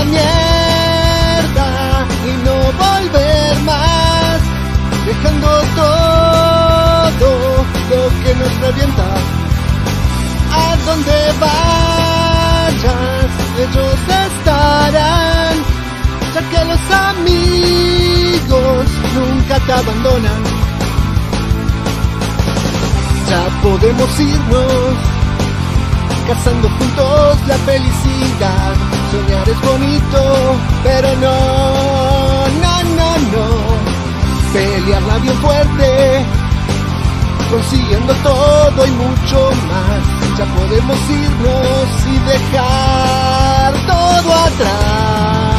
mierda y no volver más, dejando todo lo que nos revienta. A donde vayas, ellos estarán, ya que los amigos nunca te abandonan. Ya podemos irnos, cazando juntos la felicidad. Soñar es bonito, pero no. Pelearla bien fuerte, consiguiendo todo y mucho más. Ya podemos irnos y dejar todo atrás.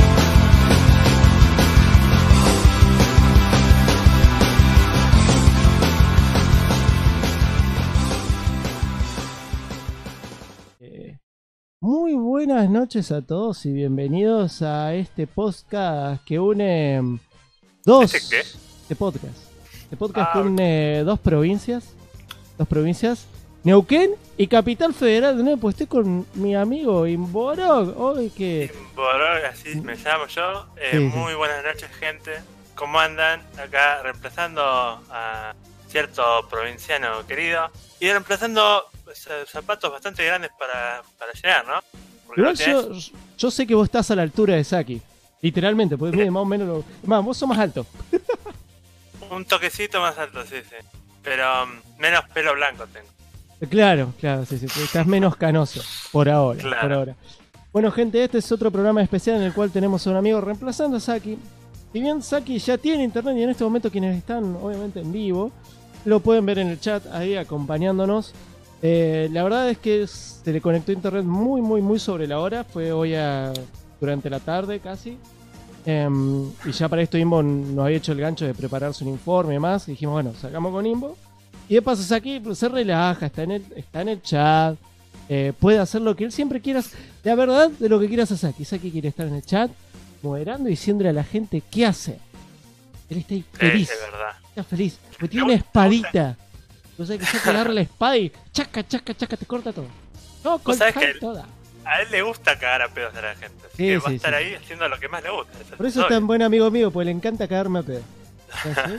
Muy buenas noches a todos y bienvenidos a este podcast que une ¿Este podcast que une dos provincias, Neuquén y Capital Federal. De nuevo, pues estoy con mi amigo Imborog. Imborog, así me llamo yo. Sí. Muy buenas noches, gente. ¿Cómo andan? Acá reemplazando a cierto provinciano querido y reemplazando zapatos bastante grandes para llenar, ¿no? Porque Igual no yo sé que vos estás a la altura de Saki, literalmente, porque mide más o menos vos sos más alto. un toquecito más alto, sí. Pero menos pelo blanco tengo. Claro, sí, estás menos canoso por ahora, Claro. Bueno, gente, este es otro programa especial en el cual tenemos a un amigo reemplazando a Saki. Si bien Saki ya tiene internet y en este momento quienes están obviamente en vivo lo pueden ver en el chat ahí acompañándonos. La verdad es que se le conectó internet muy sobre la hora. Fue hoy durante la tarde casi. Y ya para esto Imbo nos había hecho el gancho de prepararse un informe y más. Y dijimos, bueno, sacamos con Imbo. Y de paso Saki se relaja, está en el chat. Puede hacer lo que él siempre quiera. La verdad de lo que quiera hacer Saki. Saki quiere estar en el chat, moderando y diciéndole a la gente qué hace. Él está ahí feliz. Es verdad. Está feliz. Porque tiene una espadita. O sea que se agarra la espada y chaca, te corta todo. No, Vos sabés corta que toda. A él le gusta cagar a pedos a la gente. Así Sí, que va a sí, estar sí. ahí haciendo lo que más le gusta. Por eso es tan buen amigo mío, porque le encanta cagarme a pedo. ¿Sí?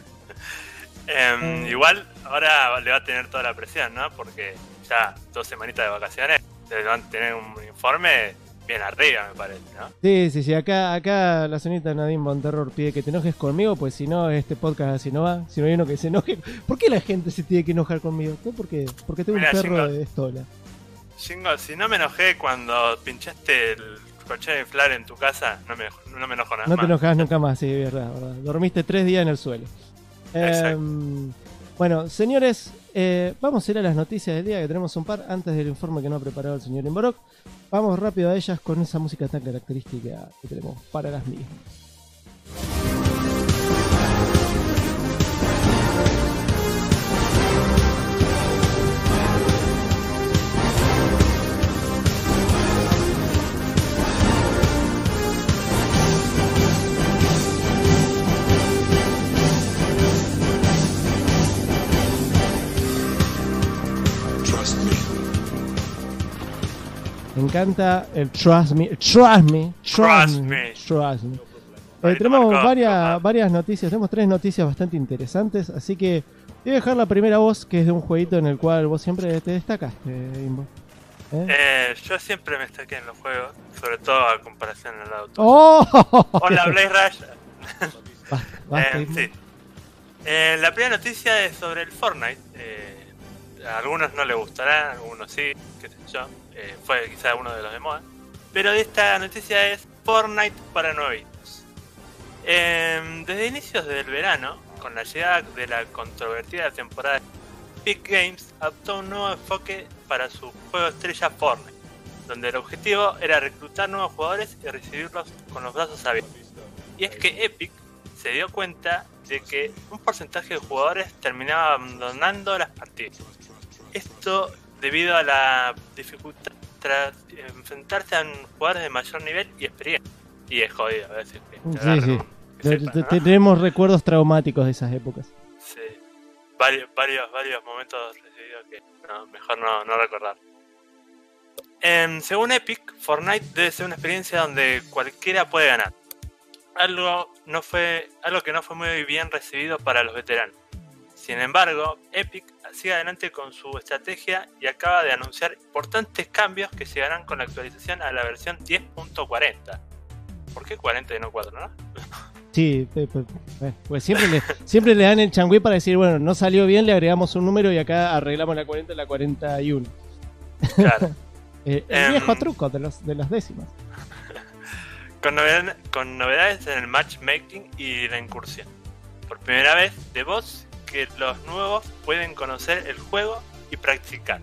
Igual ahora le va a tener toda la presión, ¿no? Porque ya 2 semanitas de vacaciones le van a tener un informe bien arriba, me parece, ¿no? Sí. Acá la señorita Nadine Monterror pide que te enojes conmigo, pues si no, este podcast así no va. Si no hay uno que se enoje. ¿Por qué la gente se tiene que enojar conmigo? ¿No? Porque tengo Mira, un perro Jingo. de estola. Jingo, si no me enojé cuando pinchaste el colchón de inflar en tu casa, no me enojo nada No más. te enojas nunca más, sí, verdad. Dormiste 3 días en el suelo. Exacto. Bueno, señores, vamos a ir a las noticias del día, que tenemos un par antes del informe que nos ha preparado el señor Imborog. Vamos rápido a ellas con esa música tan característica que tenemos para las mismas. Me encanta el trust me. Tenemos varias noticias, tenemos 3 noticias bastante interesantes, así que voy a dejar la primera voz, que es de un jueguito en el cual vos siempre te destacaste, Imbo. Yo siempre me destaqué en los juegos, sobre todo a comparación al auto. ¡Oh! Hola, Blaze Rush. Basta, Imbo. Sí. La primera noticia es sobre el Fortnite. A algunos no les gustará, a algunos sí, qué sé yo. Fue quizá uno de los de moda. Pero esta noticia es Fortnite para nuevitos. Desde inicios del verano, con la llegada de la controvertida temporada, Epic Games adoptó un nuevo enfoque para su juego estrella Fortnite, donde el objetivo era reclutar nuevos jugadores y recibirlos con los brazos abiertos. Y es que Epic se dio cuenta de que un porcentaje de jugadores terminaba abandonando las partidas. Esto debido a la dificultad tras enfrentarse a jugadores de mayor nivel y experiencia. Y es jodido a veces que te agarren, que sepas, ¿no? Tenemos recuerdos traumáticos de esas épocas. Sí, varios momentos recibidos que mejor no recordar. Según Epic, Fortnite debe ser una experiencia donde cualquiera puede ganar. Algo que no fue muy bien recibido para los veteranos. Sin embargo, Epic sigue adelante con su estrategia y acaba de anunciar importantes cambios que llegarán con la actualización a la versión 10.40. ¿Por qué 40 y no 4, no? Sí, pues siempre le dan el changüí para decir, bueno, no salió bien, le agregamos un número y acá arreglamos la 40 y la 41. Claro. El viejo truco de las décimas. Con novedades en el matchmaking y la incursión. Por primera vez, de bots que los nuevos pueden conocer el juego y practicar.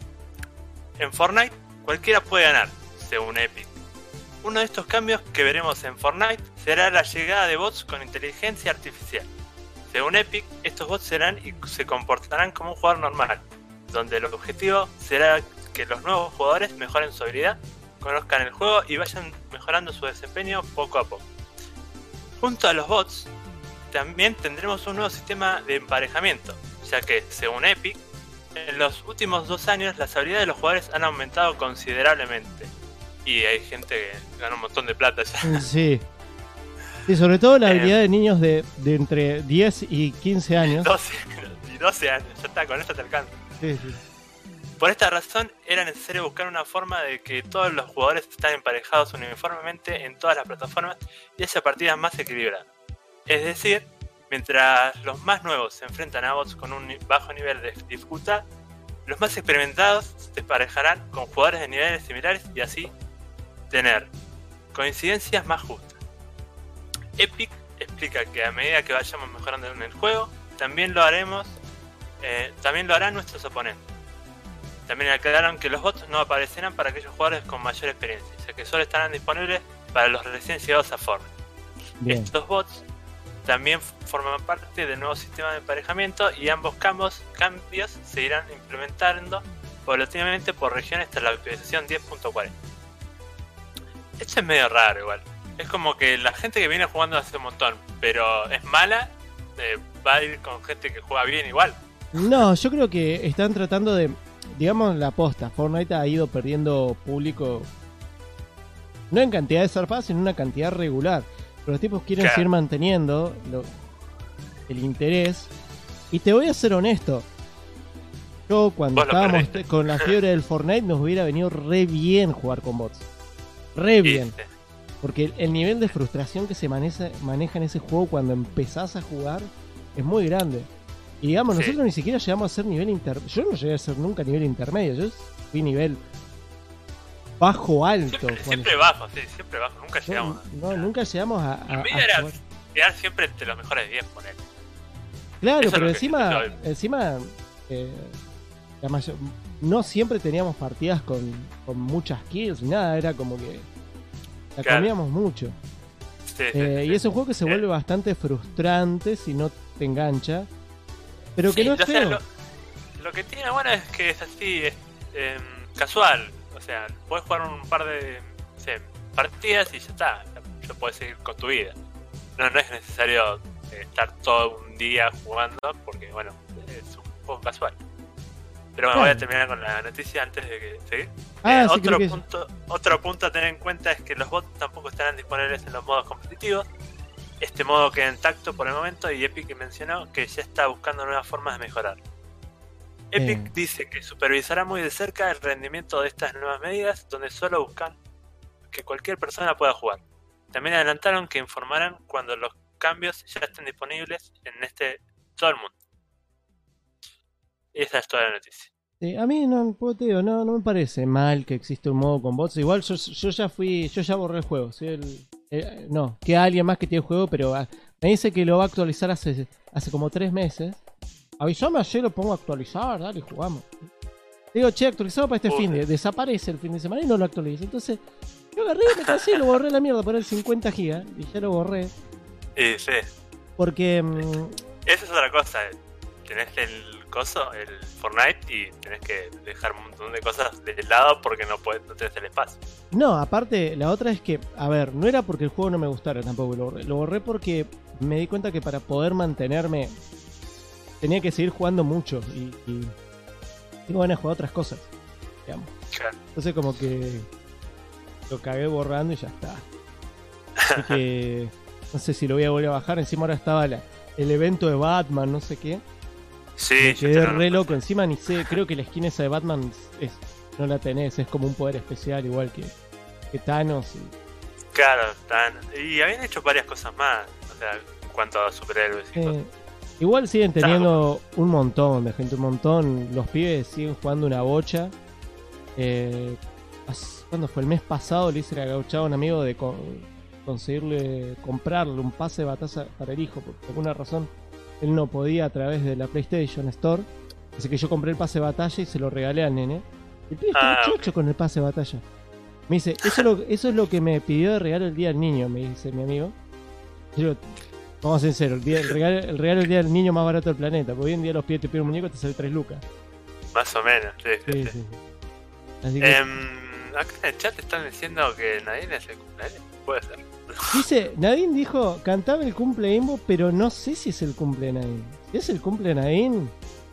En Fortnite, cualquiera puede ganar, según Epic. Uno de estos cambios que veremos en Fortnite será la llegada de bots con inteligencia artificial. Según Epic, estos bots serán y se comportarán como un jugador normal, donde el objetivo será que los nuevos jugadores mejoren su habilidad, conozcan el juego y vayan mejorando su desempeño poco a poco. Junto a los bots, también tendremos un nuevo sistema de emparejamiento, ya que, según Epic, en los últimos 2 años las habilidades de los jugadores han aumentado considerablemente. Y hay gente que gana un montón de plata ya. Sí. Sí, sobre todo la habilidad de niños de entre 10 y 15 años. 12 años, ya está, con eso te alcanza. Sí, sí. Por esta razón, era necesario buscar una forma de que todos los jugadores estén emparejados uniformemente en todas las plataformas y haya partidas más equilibradas. Es decir, mientras los más nuevos se enfrentan a bots con un bajo nivel de dificultad, los más experimentados se emparejarán con jugadores de niveles similares y así tener coincidencias más justas. Epic explica que a medida que vayamos mejorando en el juego, también lo harán nuestros oponentes. También aclararon que los bots no aparecerán para aquellos jugadores con mayor experiencia, ya que solo estarán disponibles para los recién llegados a Fortnite. Bien. Estos bots también forman parte del nuevo sistema de emparejamiento y ambos cambios se irán implementando paulatinamente por regiones hasta la actualización 10.40. Esto es medio raro igual. Es como que la gente que viene jugando hace un montón, pero es mala, va a ir con gente que juega bien igual. No, yo creo que están tratando de, digamos, la posta. Fortnite ha ido perdiendo público, no en cantidad de zarpadas, sino en una cantidad regular. Pero los tipos quieren seguir manteniendo el interés. Y te voy a ser honesto. Yo cuando estábamos con la fiebre del Fortnite nos hubiera venido re bien jugar con bots. Re bien. Porque el nivel de frustración que se maneja en ese juego cuando empezás a jugar es muy grande. Y digamos, nosotros ni siquiera llegamos a ser nivel intermedio. Yo no llegué a ser nunca nivel intermedio. Yo fui nivel bajo alto. Siempre bajo, nunca llegamos. Nunca llegamos a la media era quedar siempre entre los mejores 10, poner. Claro, eso, pero encima no siempre teníamos partidas con muchas kills ni nada, era como que la comíamos mucho. Y es un juego que se vuelve bastante frustrante si no te engancha, pero que no es feo. Lo que tiene bueno es que es así, casual. O sea, puedes jugar un par de partidas y ya está. Ya puedes seguir con tu vida. No es necesario estar todo un día jugando porque, bueno, es un juego casual. Pero bueno, voy a terminar con la noticia antes de que seguir. Otro punto a tener en cuenta es que los bots tampoco estarán disponibles en los modos competitivos. Este modo queda intacto por el momento y Epic mencionó que ya está buscando nuevas formas de mejorar. Epic dice que supervisará muy de cerca el rendimiento de estas nuevas medidas, donde solo buscan que cualquier persona pueda jugar. También adelantaron que informarán cuando los cambios ya estén disponibles en todo el mundo. Y esa es toda la noticia. A mí no me parece mal que exista un modo con bots. Igual yo ya borré el juego. Que alguien más que tiene el juego, pero me dice que lo va a actualizar hace como 3 meses. Avisame ayer, lo pongo a actualizar, dale, jugamos. Digo, che, actualizado para este fin de. Desaparece el fin de semana y no lo actualizo. Entonces, yo agarré y me cansé, lo borré la mierda, poner 50 gigas y ya lo borré. Sí. Porque esa es otra cosa. Tenés el Fortnite, y tenés que dejar un montón de cosas de lado porque no tenés el espacio. No, aparte, la otra es que, a ver, no era porque el juego no me gustara tampoco, lo borré porque me di cuenta que para poder mantenerme tenía que seguir jugando mucho y tengo ganas de jugar otras cosas, digamos. Claro. Entonces como que lo cagué borrando y ya está. Así que no sé si lo voy a volver a bajar. Encima ahora estaba el evento de Batman, no sé qué. Sí, Me yo quedé te re loco. Encima ni sé, creo que la skin esa de Batman no la tenés, es como un poder especial igual que Thanos. Claro, y habían hecho varias cosas más. O sea, en cuanto a superhéroes y cosas. Igual siguen teniendo un montón de gente, un montón. Los pibes siguen jugando una bocha. ¿Cuándo fue? El mes pasado le hice la gauchada a un amigo de comprarle un pase de batalla para el hijo, porque por alguna razón él no podía a través de la PlayStation Store. Así que yo compré el pase de batalla y se lo regalé al nene. El pibe estaba chocho con el pase de batalla. Me dice, eso es lo que me pidió de regalo el día del niño, me dice mi amigo. Yo digo, vamos a ser sinceros, el regalo del día del niño más barato del planeta, porque hoy en día los pibes te piden un muñeco y te sale 3 lucas. Más o menos, sí. Sí. Así que, acá en el chat están diciendo que Nadine es el cumpleaños. Puede ser. dice, Nadine dijo, cantaba el cumple Imbo, pero no sé si es el cumple de Nadine. Si es el cumple de Nadine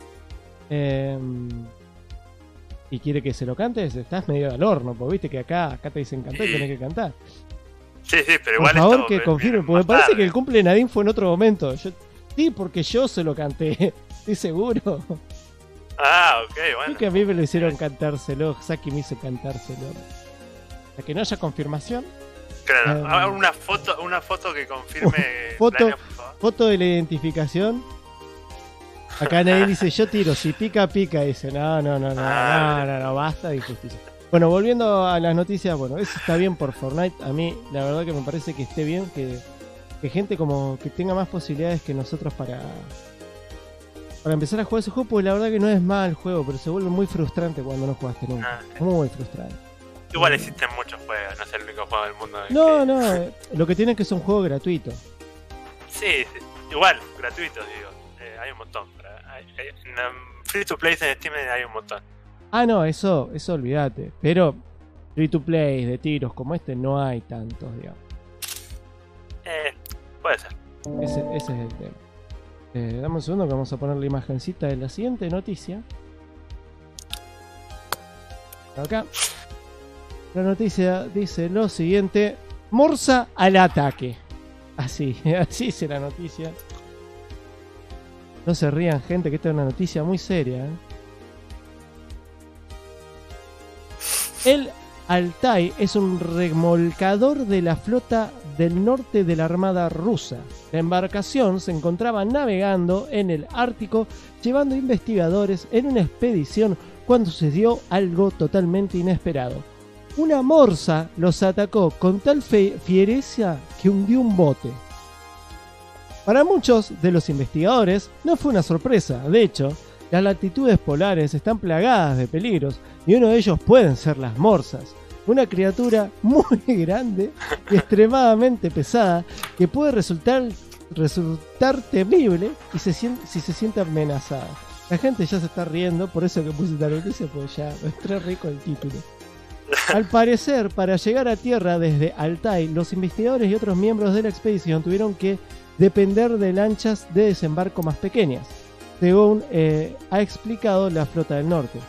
y quiere que se lo cantes, estás medio al horno, porque viste que acá te dicen cantar y tenés que cantar. Sí, pero Por igual favor esto que confirme, porque me parece que el cumple de Nadine fue en otro momento. Sí, porque yo se lo canté, estoy seguro. Ok, bueno. Creo que a mí me lo hicieron cantárselo, Saki me hizo cantárselo. Hasta que no haya confirmación. Claro, una foto que confirme foto, cumpleaños, por favor. foto de la identificación. Acá Nadine dice, yo tiro, si pica, pica. Dice, no, basta de injusticia. Bueno, volviendo a las noticias, bueno, eso está bien por Fortnite. A mí, la verdad que me parece que esté bien que gente como que tenga más posibilidades que nosotros para empezar a jugar ese juego, porque la verdad que no es mal juego, pero se vuelve muy frustrante cuando no jugaste nunca. Sí. Muy frustrante. Igual existen muchos juegos, no es el único juego del mundo. No, lo que tiene es que es un juego gratuito. Sí, igual, gratuitos, digo. Hay un montón. Free to play en Steam hay un montón. No, eso olvídate. Pero free to play de tiros como este no hay tantos, digamos. Puede ser. Ese es el tema. Dame un segundo que vamos a poner la imagencita de la siguiente noticia. Acá. La noticia dice lo siguiente: Morsa al ataque. Así dice la noticia. No se rían, gente, que esta es una noticia muy seria. El Altai es un remolcador de la flota del norte de la Armada rusa. La embarcación se encontraba navegando en el Ártico llevando investigadores en una expedición cuando sucedió algo totalmente inesperado. Una morsa los atacó con tal fiereza que hundió un bote. Para muchos de los investigadores no fue una sorpresa. De hecho, las latitudes polares están plagadas de peligros y uno de ellos pueden ser las morsas, una criatura muy grande y extremadamente pesada que puede resultar temible y si se siente amenazada. La gente ya se está riendo, por eso que puse esta noticia, pues ya me trae rico el título. Al parecer, para llegar a tierra desde Altai, los investigadores y otros miembros de la expedición tuvieron que depender de lanchas de desembarco más pequeñas, según ha explicado la flota del norte.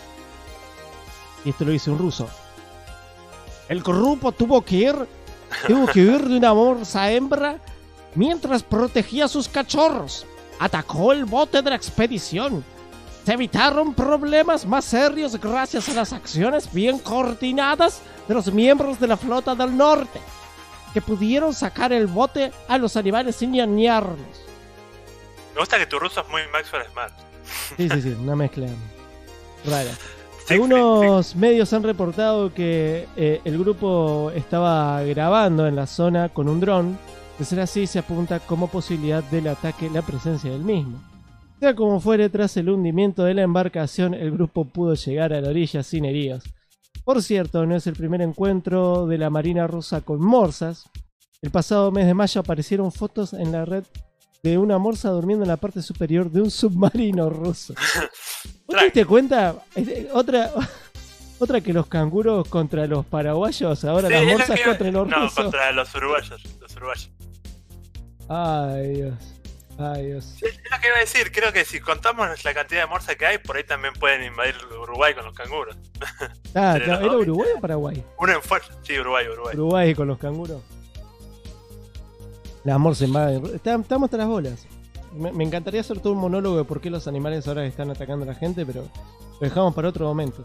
Y esto lo dice un ruso. El grupo tuvo que huir de una morsa hembra mientras protegía a sus cachorros. Atacó el bote de la expedición. Se evitaron problemas más serios gracias a las acciones bien coordinadas de los miembros de la flota del norte, que pudieron sacar el bote a los animales sin dañarlos. Me gusta que tu ruso es muy Maxwell Smart. Sí, una mezcla rara. Sí, Algunos medios han reportado que el grupo estaba grabando en la zona con un dron. De ser así, se apunta como posibilidad del ataque la presencia del mismo. Sea como fuere, tras el hundimiento de la embarcación, el grupo pudo llegar a la orilla sin heridos. Por cierto, no es el primer encuentro de la Marina rusa con morsas. El pasado mes de mayo aparecieron fotos en la red de una morsa durmiendo en la parte superior de un submarino ruso. ¿Vos te diste cuenta? Otra que los canguros contra los paraguayos, ahora sí, las morsas contra los rusos. No, rusos. contra los uruguayos. Ay, Dios. Ay, Dios. Sí, es lo que iba a decir, creo que si contamos la cantidad de morsa que hay, por ahí también pueden invadir Uruguay con los canguros. Ah, Pero ¿era Uruguay o Paraguay? Uno en fuerza. Sí, Uruguay. Uruguay con los canguros. Las morsa invaden. Estamos hasta las bolas. Me encantaría hacer todo un monólogo de por qué los animales ahora están atacando a la gente, pero lo dejamos para otro momento.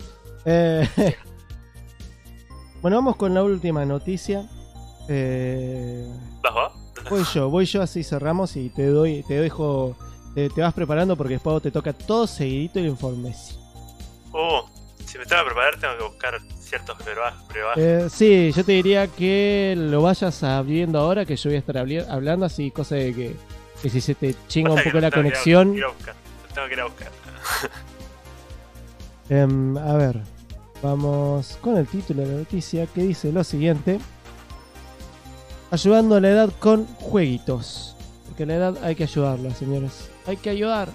Bueno, vamos con la última noticia. ¿Vas vos? Voy yo, así cerramos y te dejo, te vas preparando porque después te toca todo seguidito el informe. Si me tengo que preparar, tengo que buscar ciertos brebajes. Sí, yo te diría que lo vayas abriendo ahora, que yo voy a estar hablando, así, cosa de que si se te chinga un poco la conexión. Lo tengo que ir a buscar. A ver, vamos con el título de la noticia que dice lo siguiente: ayudando a la edad con jueguitos. Porque a la edad hay que ayudarla, señores. Hay que ayudar.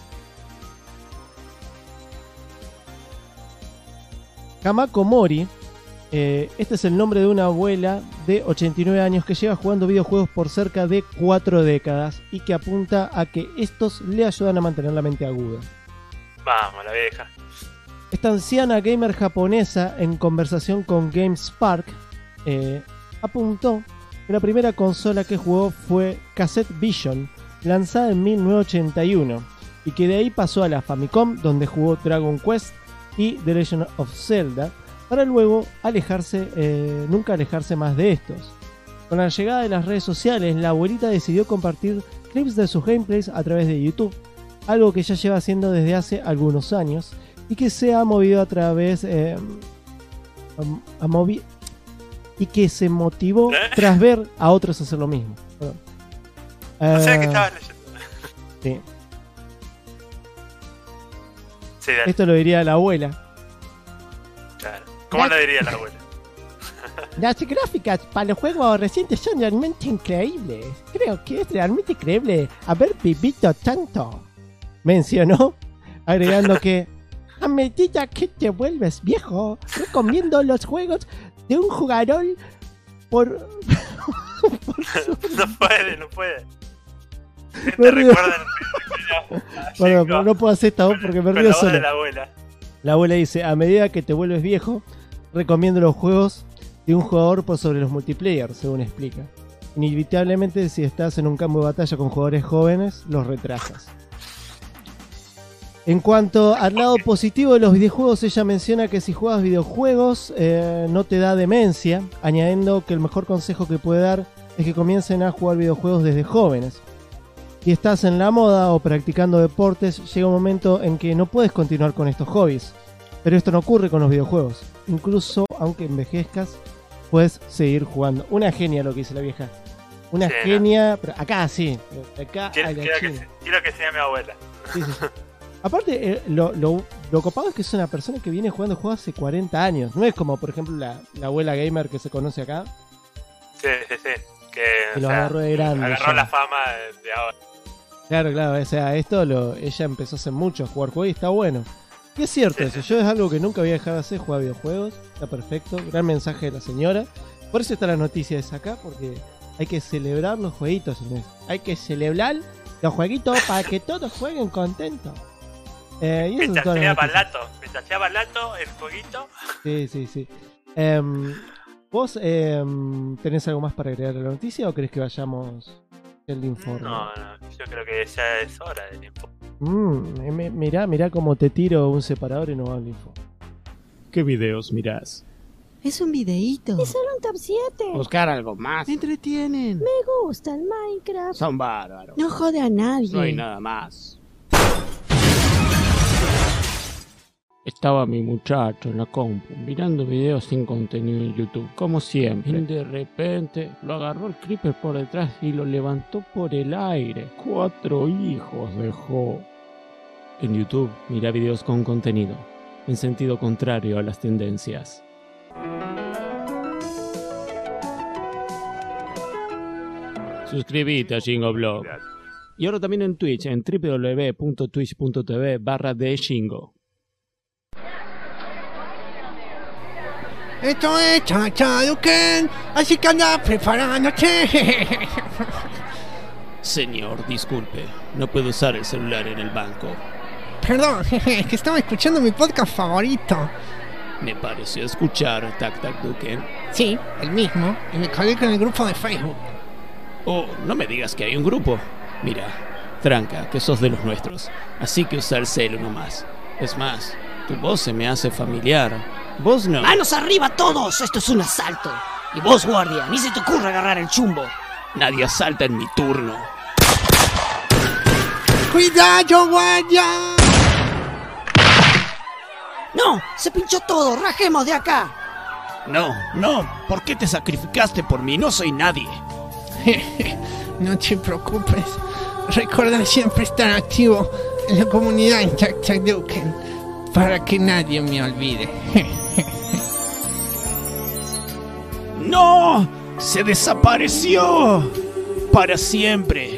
Hamako Mori, este es el nombre de una abuela de 89 años que lleva jugando videojuegos por cerca de 4 décadas y que apunta a que estos le ayudan a mantener la mente aguda. Vamos, la vieja. Esta anciana gamer japonesa, en conversación con GameSpark, apuntó que la primera consola que jugó fue Cassette Vision, lanzada en 1981, y que de ahí pasó a la Famicom, donde jugó Dragon Quest y The Legend of Zelda, para luego nunca alejarse más de estos. Con la llegada de las redes sociales, la abuelita decidió compartir clips de sus gameplays a través de YouTube, algo que ya lleva haciendo desde hace algunos años y que se ha movido a través y que se motivó tras ver a otros hacer lo mismo. O sea que estabas leyendo. Sí. Sí, dale. Esto lo diría la abuela. Claro. ¿Cómo lo diría la abuela? Las gráficas para los juegos recientes son realmente increíbles. Creo que es realmente increíble haber vivido tanto. Mencionó, agregando que a medida que te vuelves viejo, recomiendo los juegos de un jugador por No puede. Me río. Bueno, no puedo hacer esta voz porque me río solo. La abuela. La abuela dice: a medida que te vuelves viejo, recomiendo los juegos de un jugador por sobre los multiplayer, según explica. Inevitablemente, si estás en un campo de batalla con jugadores jóvenes, los retrasas. En cuanto al lado positivo de los videojuegos, ella menciona que si juegas videojuegos no te da demencia, añadiendo que el mejor consejo que puede dar es que comiencen a jugar videojuegos desde jóvenes. Si estás en la moda o practicando deportes, llega un momento en que no puedes continuar con estos hobbies. Pero esto no ocurre con los videojuegos. Incluso aunque envejezcas, puedes seguir jugando. Una genia lo que dice la vieja. Una sí, genia, pero acá sí. Acá quiero que sea mi abuela. Sí. Aparte, lo copado es que es una persona que viene jugando juegos hace 40 años. No es como, por ejemplo, la abuela gamer que se conoce acá. Sí. Que lo agarró de grande. Agarró ya la fama de ahora. Claro, o sea, ella empezó hace mucho a jugar juegos y está bueno. Y es cierto eso, yo es algo que nunca voy a dejar de hacer, jugar videojuegos, está perfecto, gran mensaje de la señora. Por eso está la noticia esa acá, porque hay que celebrar los jueguitos, señores. Hay que celebrar los jueguitos para que todos jueguen contentos. Y eso mientras es sea balato, el jueguito. Sí. ¿Vos tenés algo más para agregar a la noticia o querés que vayamos el informe? No, yo creo que ya es hora del informe. Mirá cómo te tiro un separador y no va al info. ¿Qué videos mirás? Es un videíto. Es solo un top 7. Buscar algo más. Me entretienen. Me gusta el Minecraft. Son bárbaros. No jode a nadie. No hay nada más. Estaba mi muchacho en la compu mirando videos sin contenido en YouTube, como siempre. Y de repente lo agarró el creeper por detrás y lo levantó por el aire. 4 hijos dejó. En YouTube, mira videos con contenido, en sentido contrario a las tendencias. Suscríbete a Shingo Y ahora también en Twitch, en www.twitch.tv/theshingo. Esto es Chachaduken, así que anda preparándote. Señor, disculpe, no puedo usar el celular en el banco. Perdón, jeje, que estaba escuchando mi podcast favorito. Me pareció escuchar Tac Tac Duken. Sí, el mismo. Y me colgué con el grupo de Facebook. Oh, no me digas que hay un grupo. Mira, tranca, que sos de los nuestros. Así que usa el celu nomás. Es más, tu voz se me hace familiar. Vos no. ¡Manos arriba todos! Esto es un asalto. Y vos, guardia, ni se te ocurra agarrar el chumbo. Nadie asalta en mi turno. ¡Cuidado, guardia! ¡No! ¡Se pinchó todo! ¡Rajemos de acá! No, ¿por qué te sacrificaste por mí? No soy nadie. No te preocupes. Recuerda siempre estar activo en la comunidad en Tac Tac Duken para que nadie me olvide. ¡No! ¡Se desapareció! Para siempre.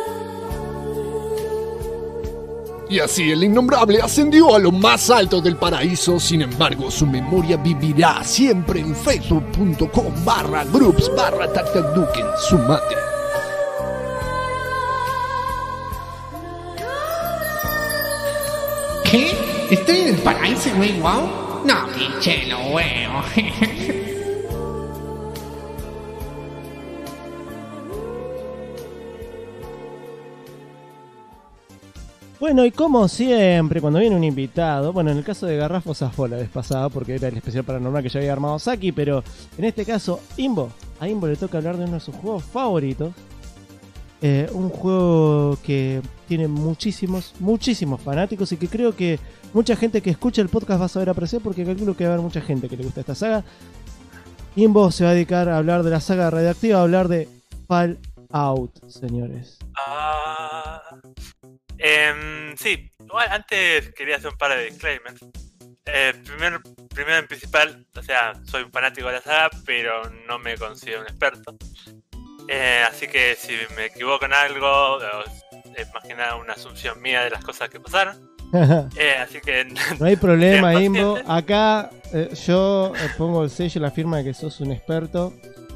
Y así el innombrable ascendió a lo más alto del paraíso. Sin embargo, su memoria vivirá siempre en facebook.com/groups/TacTacDuken. Sumate. ¿Qué? ¿Estoy en el paraíso, güey? ¿Wow? No, pinche, lo veo. Bueno, y como siempre, cuando viene un invitado, bueno, en el caso de Garrafo zafó la vez pasada porque era el especial paranormal que ya había armado Saki, pero en este caso, a Imbo le toca hablar de uno de sus juegos favoritos. Un juego que tiene muchísimos fanáticos y que creo que mucha gente que escucha el podcast va a saber apreciar porque calculo que va a haber mucha gente que le gusta esta saga. Imbo se va a dedicar a hablar de la saga Radioactiva, a hablar de Fallout, señores. Sí, igual antes quería hacer un par de disclaimers. Primero en principal, o sea, soy un fanático de la saga, pero no me considero un experto. Así que si me equivoco en algo, es más que nada una asunción mía de las cosas que pasaron. Así que no hay problema, Imbo. Acá yo pongo el sello, la firma de que sos un experto.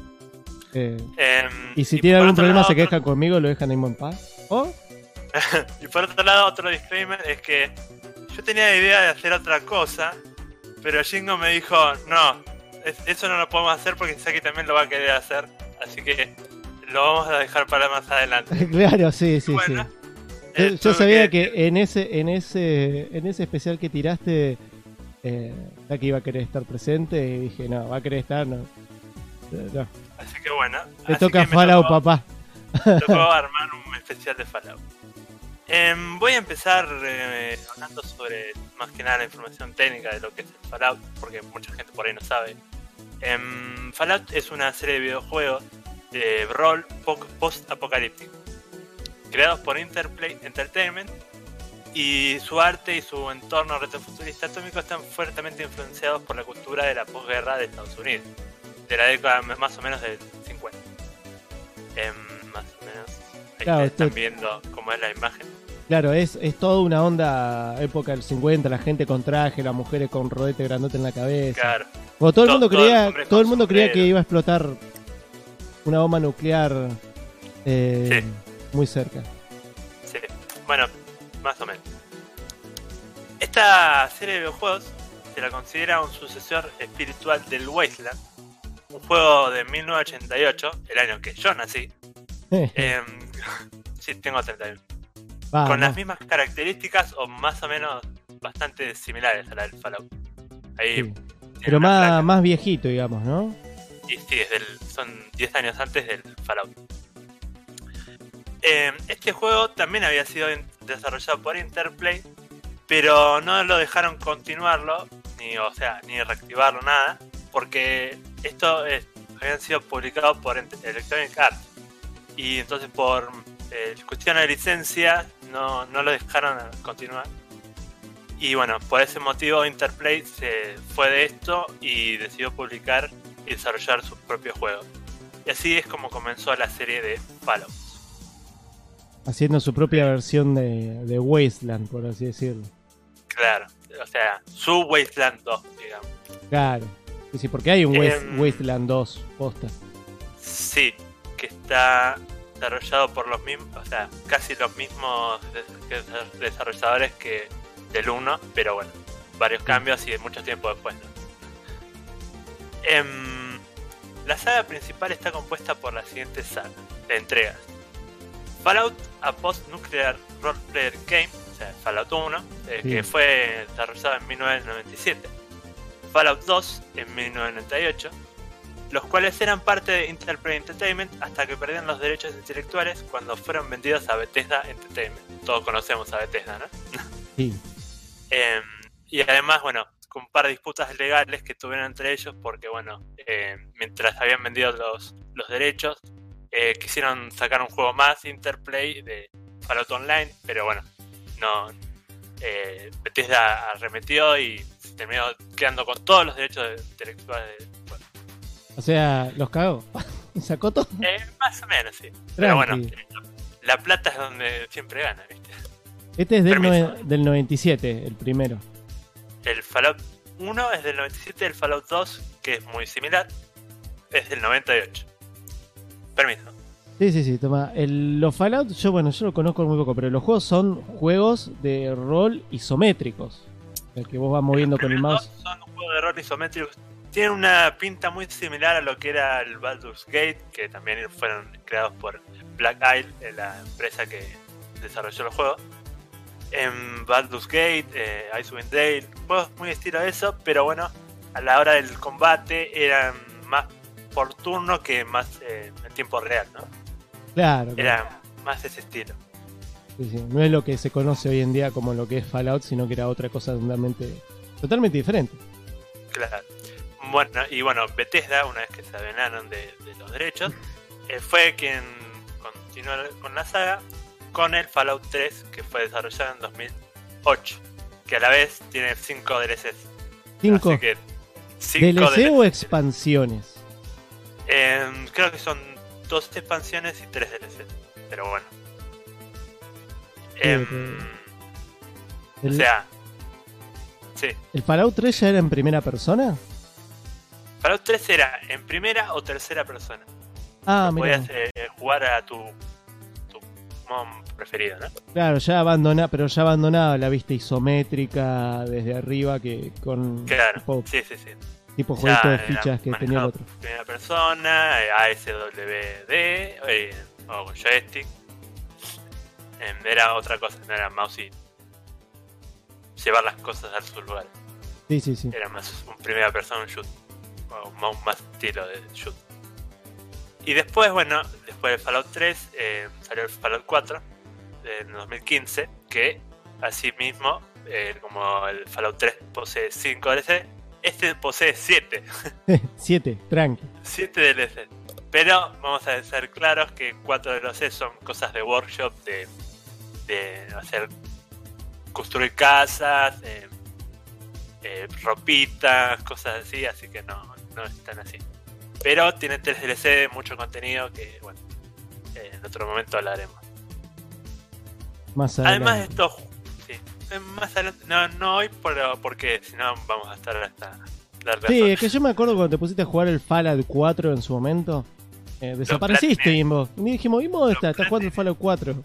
Y si tiene algún problema se quejan conmigo, lo dejan a Imbo en paz. Y por otro lado, otro disclaimer es que yo tenía la idea de hacer otra cosa, pero Jingo me dijo, no, eso no lo podemos hacer porque Saki también lo va a querer hacer, así que lo vamos a dejar para más adelante. Claro, sí. Bueno, yo sabía que en ese especial que tiraste, Saki iba a querer estar presente y dije, no, va a querer estar, no. Así que bueno. Te toca Fallout, papá. Tocó armar un especial de Fallout. Voy a empezar hablando sobre más que nada la información técnica de lo que es el Fallout, porque mucha gente por ahí no sabe. Fallout es una serie de videojuegos de rol post-apocalíptico, creados por Interplay Entertainment, y su arte y su entorno retrofuturista atómico están fuertemente influenciados por la cultura de la posguerra de Estados Unidos, de la década más o menos del 50. Más o menos. Ahí claro, están viendo cómo es la imagen. Claro, es toda una onda época del 50, la gente con traje, las mujeres con rodete grandote en la cabeza. Claro. Bueno, todo el mundo creía que iba a explotar una bomba nuclear sí. Muy cerca. Sí, bueno, más o menos. Esta serie de videojuegos se la considera un sucesor espiritual del Wasteland, un juego de 1988, el año que yo nací. Sí, tengo 31. Con las mismas características o más o menos bastante similares a la del Fallout. Ahí sí. Pero más viejito, digamos, ¿no? Y sí, son 10 años antes del Fallout. Este juego también había sido desarrollado por Interplay, pero no lo dejaron continuarlo, ni reactivarlo, nada, porque habían sido publicados por Electronic Arts. Y entonces por cuestión de licencia no lo dejaron continuar. Y bueno, por ese motivo Interplay se fue de esto y decidió publicar y desarrollar sus propios juegos. Y así es como comenzó la serie de Fallout. Haciendo su propia versión de Wasteland, por así decirlo. Claro, o sea, su Wasteland 2, digamos. Claro, sí, porque hay un Wasteland 2, posta. Sí, que está desarrollado por los mismos, o sea, casi los mismos desarrolladores que del 1, pero bueno, varios cambios y mucho tiempo después, ¿no? La saga principal está compuesta por las siguientes entregas: Fallout, a post-nuclear role-player game, o sea, Fallout 1, que fue desarrollado en 1997, Fallout 2 en 1998, los cuales eran parte de Interplay Entertainment hasta que perdieron los derechos intelectuales cuando fueron vendidos a Bethesda Entertainment. Todos conocemos a Bethesda, ¿no? Sí. Y además, bueno, con un par de disputas legales que tuvieron entre ellos porque, bueno, mientras habían vendido los derechos, quisieron sacar un juego más, Interplay, de Fallout Online, pero bueno, no, Bethesda arremetió y se terminó quedando con todos los derechos intelectuales del juego. O sea, los cagó. ¿Sacó todo? Más o menos, sí. Pero bueno, la plata es donde siempre gana, ¿viste? Este es del 97, el primero. El Fallout 1 es del 97, el Fallout 2, que es muy similar, es del 98. Permiso. Sí, toma. Los Fallout, yo lo conozco muy poco, pero los juegos son juegos de rol isométricos. El que vos vas moviendo con el mouse. Son un juego de rol isométrico. Tienen una pinta muy similar a lo que era el Baldur's Gate, que también fueron creados por Black Isle, la empresa que desarrolló los juegos. En Baldur's Gate, Icewind Dale, juegos muy estilo de eso, pero bueno, a la hora del combate eran más por turno que más en tiempo real, ¿no? Claro. Era más ese estilo. Sí. No es lo que se conoce hoy en día como lo que es Fallout, sino que era otra cosa totalmente diferente. Claro. Bueno, Bethesda, una vez que se adueñaron de los derechos, fue quien continuó con la saga con el Fallout 3, que fue desarrollado en 2008, que a la vez tiene 5 DLCs. ¿5? Así que 5 ¿DLC o expansiones? Creo que son 2 expansiones y 3 DLCs, pero bueno. O sea, sí. ¿El Fallout 3 ya era en primera persona? Fallout 3 era en primera o tercera persona. Mira. Podías jugar a tu modo preferido, ¿no? Claro, ya abandonaba la vista isométrica desde arriba que con tipo jueguito de fichas que tenía el otro. Primera persona, ASWD o joystick. Era otra cosa, no era mouse y llevar las cosas a su lugar. Sí. Era más un primera persona, un shoot, o más estilo de shoot. Y después, después de Fallout 3 salió el Fallout 4 en 2015, que así mismo, como el Fallout 3 posee 5 DLC, este posee 7. 7, tranqui. 7 DLC. Pero vamos a ser claros que 4 DLC son cosas de workshop, de construir casas, ropitas, cosas así que no están así. Pero tiene 3 DLC, mucho contenido que, en otro momento hablaremos. Más adelante. Además de esto, más adelante, no hoy, porque si no vamos a estar hasta la razón. Sí, es que yo me acuerdo cuando te pusiste a jugar el Fallout 4 en su momento, desapareciste, Imbo. Y dijimos, Imbo, estás jugando el Fallout 4.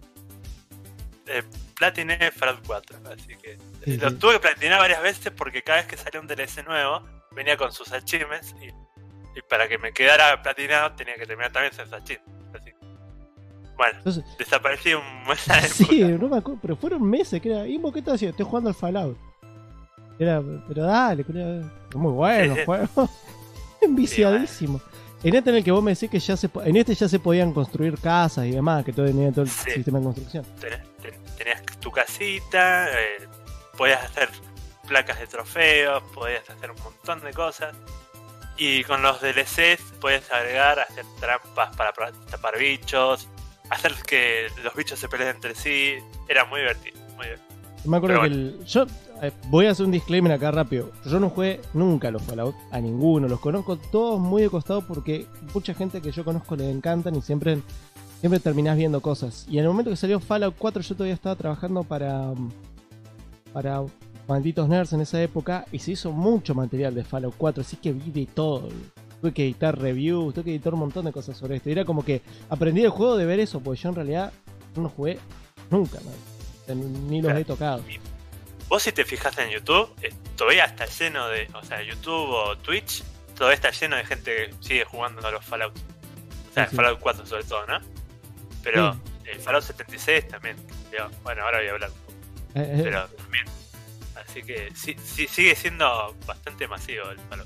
Platiné Fallout 4, así que lo tuve que platinar varias veces porque cada vez que salía un DLC nuevo venía con sus achievements y para que me quedara platinado tenía que terminar también esos achievements. Así. Bueno, entonces, desaparecí un mes. Sí, no me acuerdo, pero fueron meses que era, Imbo, ¿qué estás haciendo? Estoy jugando al Fallout. Pero dale, es muy bueno el juego. Enviciadísimo. En este en el que vos me decís que ya se podían construir casas y demás, que tenía todo el sistema de construcción. Tenías tu casita, podías hacer placas de trofeos, podías hacer un montón de cosas. Y con los DLCs podías agregar, hacer trampas para tapar bichos, hacer que los bichos se peleen entre sí. Era muy divertido, muy divertido. Me acuerdo yo voy a hacer un disclaimer acá rápido. Yo no jugué nunca los Fallout, a ninguno. Los conozco todos muy de costado porque mucha gente que yo conozco les encantan y siempre terminás viendo cosas. Y en el momento que salió Fallout 4 yo todavía estaba trabajando para Malditos Nerds en esa época y se hizo mucho material de Fallout 4, así que vi de todo. tuve que editar reviews, tuve que editar un montón de cosas sobre esto. Y era como que aprendí el juego de ver eso, porque yo en realidad no jugué nunca, ni los he tocado. Vos si te fijas en YouTube, todavía está lleno de, o sea, YouTube o Twitch, todavía está lleno de gente que sigue jugando a los Fallout. O sea, Sí. Fallout 4 sobre todo, ¿no? Pero el Fallout 76 también. Bueno, ahora voy a hablar. Pero también. Así que sí, sigue siendo bastante masivo el Fallout.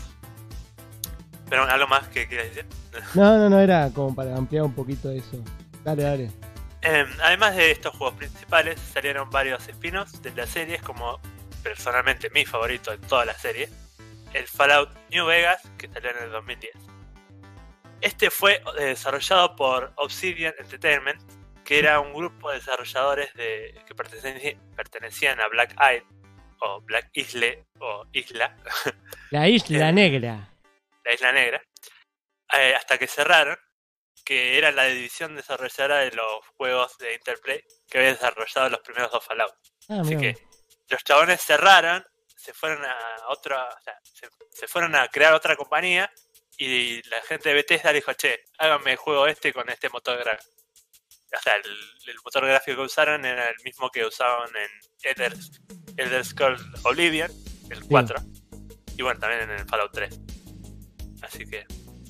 Pero algo más que quieras decir. No, era como para ampliar un poquito eso. Dale. Además de estos juegos principales, salieron varios spin-offs de las series, como personalmente mi favorito de toda la serie, el Fallout New Vegas, que salió en el 2010. Este fue desarrollado por Obsidian Entertainment, que era un grupo de desarrolladores que pertenecían a Black Isle, o Black Isle, o Isla. La Isla Negra. La Isla Negra. Hasta que cerraron, que era la división desarrolladora de los juegos de Interplay que había desarrollado los primeros 2 Fallout. Así que los chabones cerraron, se fueron a otra, o sea, se fueron a crear otra compañía y la gente de Bethesda dijo, che, háganme el juego con este motor gráfico. O sea, el motor gráfico que usaron era el mismo que usaban en Elder Scrolls Oblivion, el 4, y bueno, también en el Fallout 3. Así que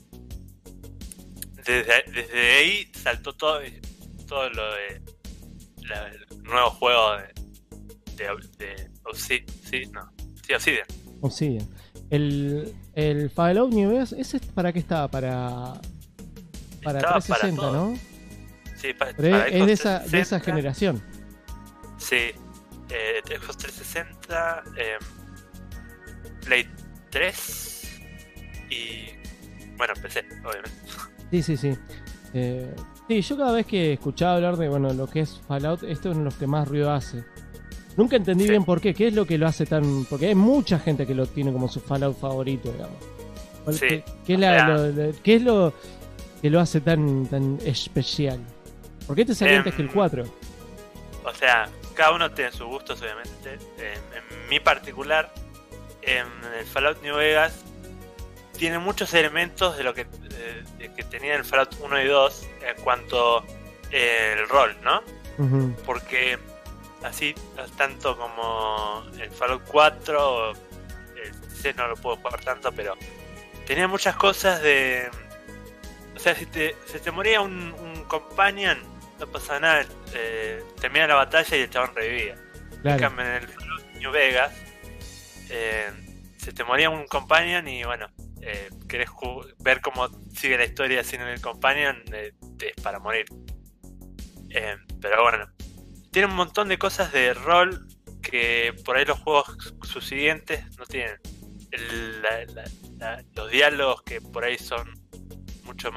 desde ahí saltó todo lo de el nuevo juego de Obsidian. Obsidian. El Fallout New Vegas, ¿ese para qué estaba? Para 360, para ¿no? Sí, Pero es de esa generación. Sí, Xbox 360, Play 3 y bueno, PC, obviamente. Sí. Sí, yo cada vez que escuchaba hablar de lo que es Fallout, esto es uno de los que más ruido hace. Nunca entendí bien por qué es lo que lo hace tan... Porque hay mucha gente que lo tiene como su Fallout favorito, digamos. Sí, ¿Qué es lo que lo hace tan especial? ¿Por qué te salió antes que el 4? O sea, cada uno tiene sus gustos, obviamente. En mi particular, en el Fallout New Vegas tiene muchos elementos de lo que tenía el Fallout 1 y 2 en cuanto el rol, ¿no? Uh-huh. Porque así, tanto como el Fallout 4, el 6 no lo puedo jugar tanto, pero tenía muchas cosas de... O sea, si te moría un companion, no pasaba nada, termina la batalla y el chabón revivía. Claro. En cambio, en el Fallout New Vegas, se te moría un companion y bueno, querés ver cómo sigue la historia sin el companion, es para morir. Pero bueno, tiene un montón de cosas de rol que por ahí los juegos subsiguientes no tienen. Los diálogos que por ahí son mucho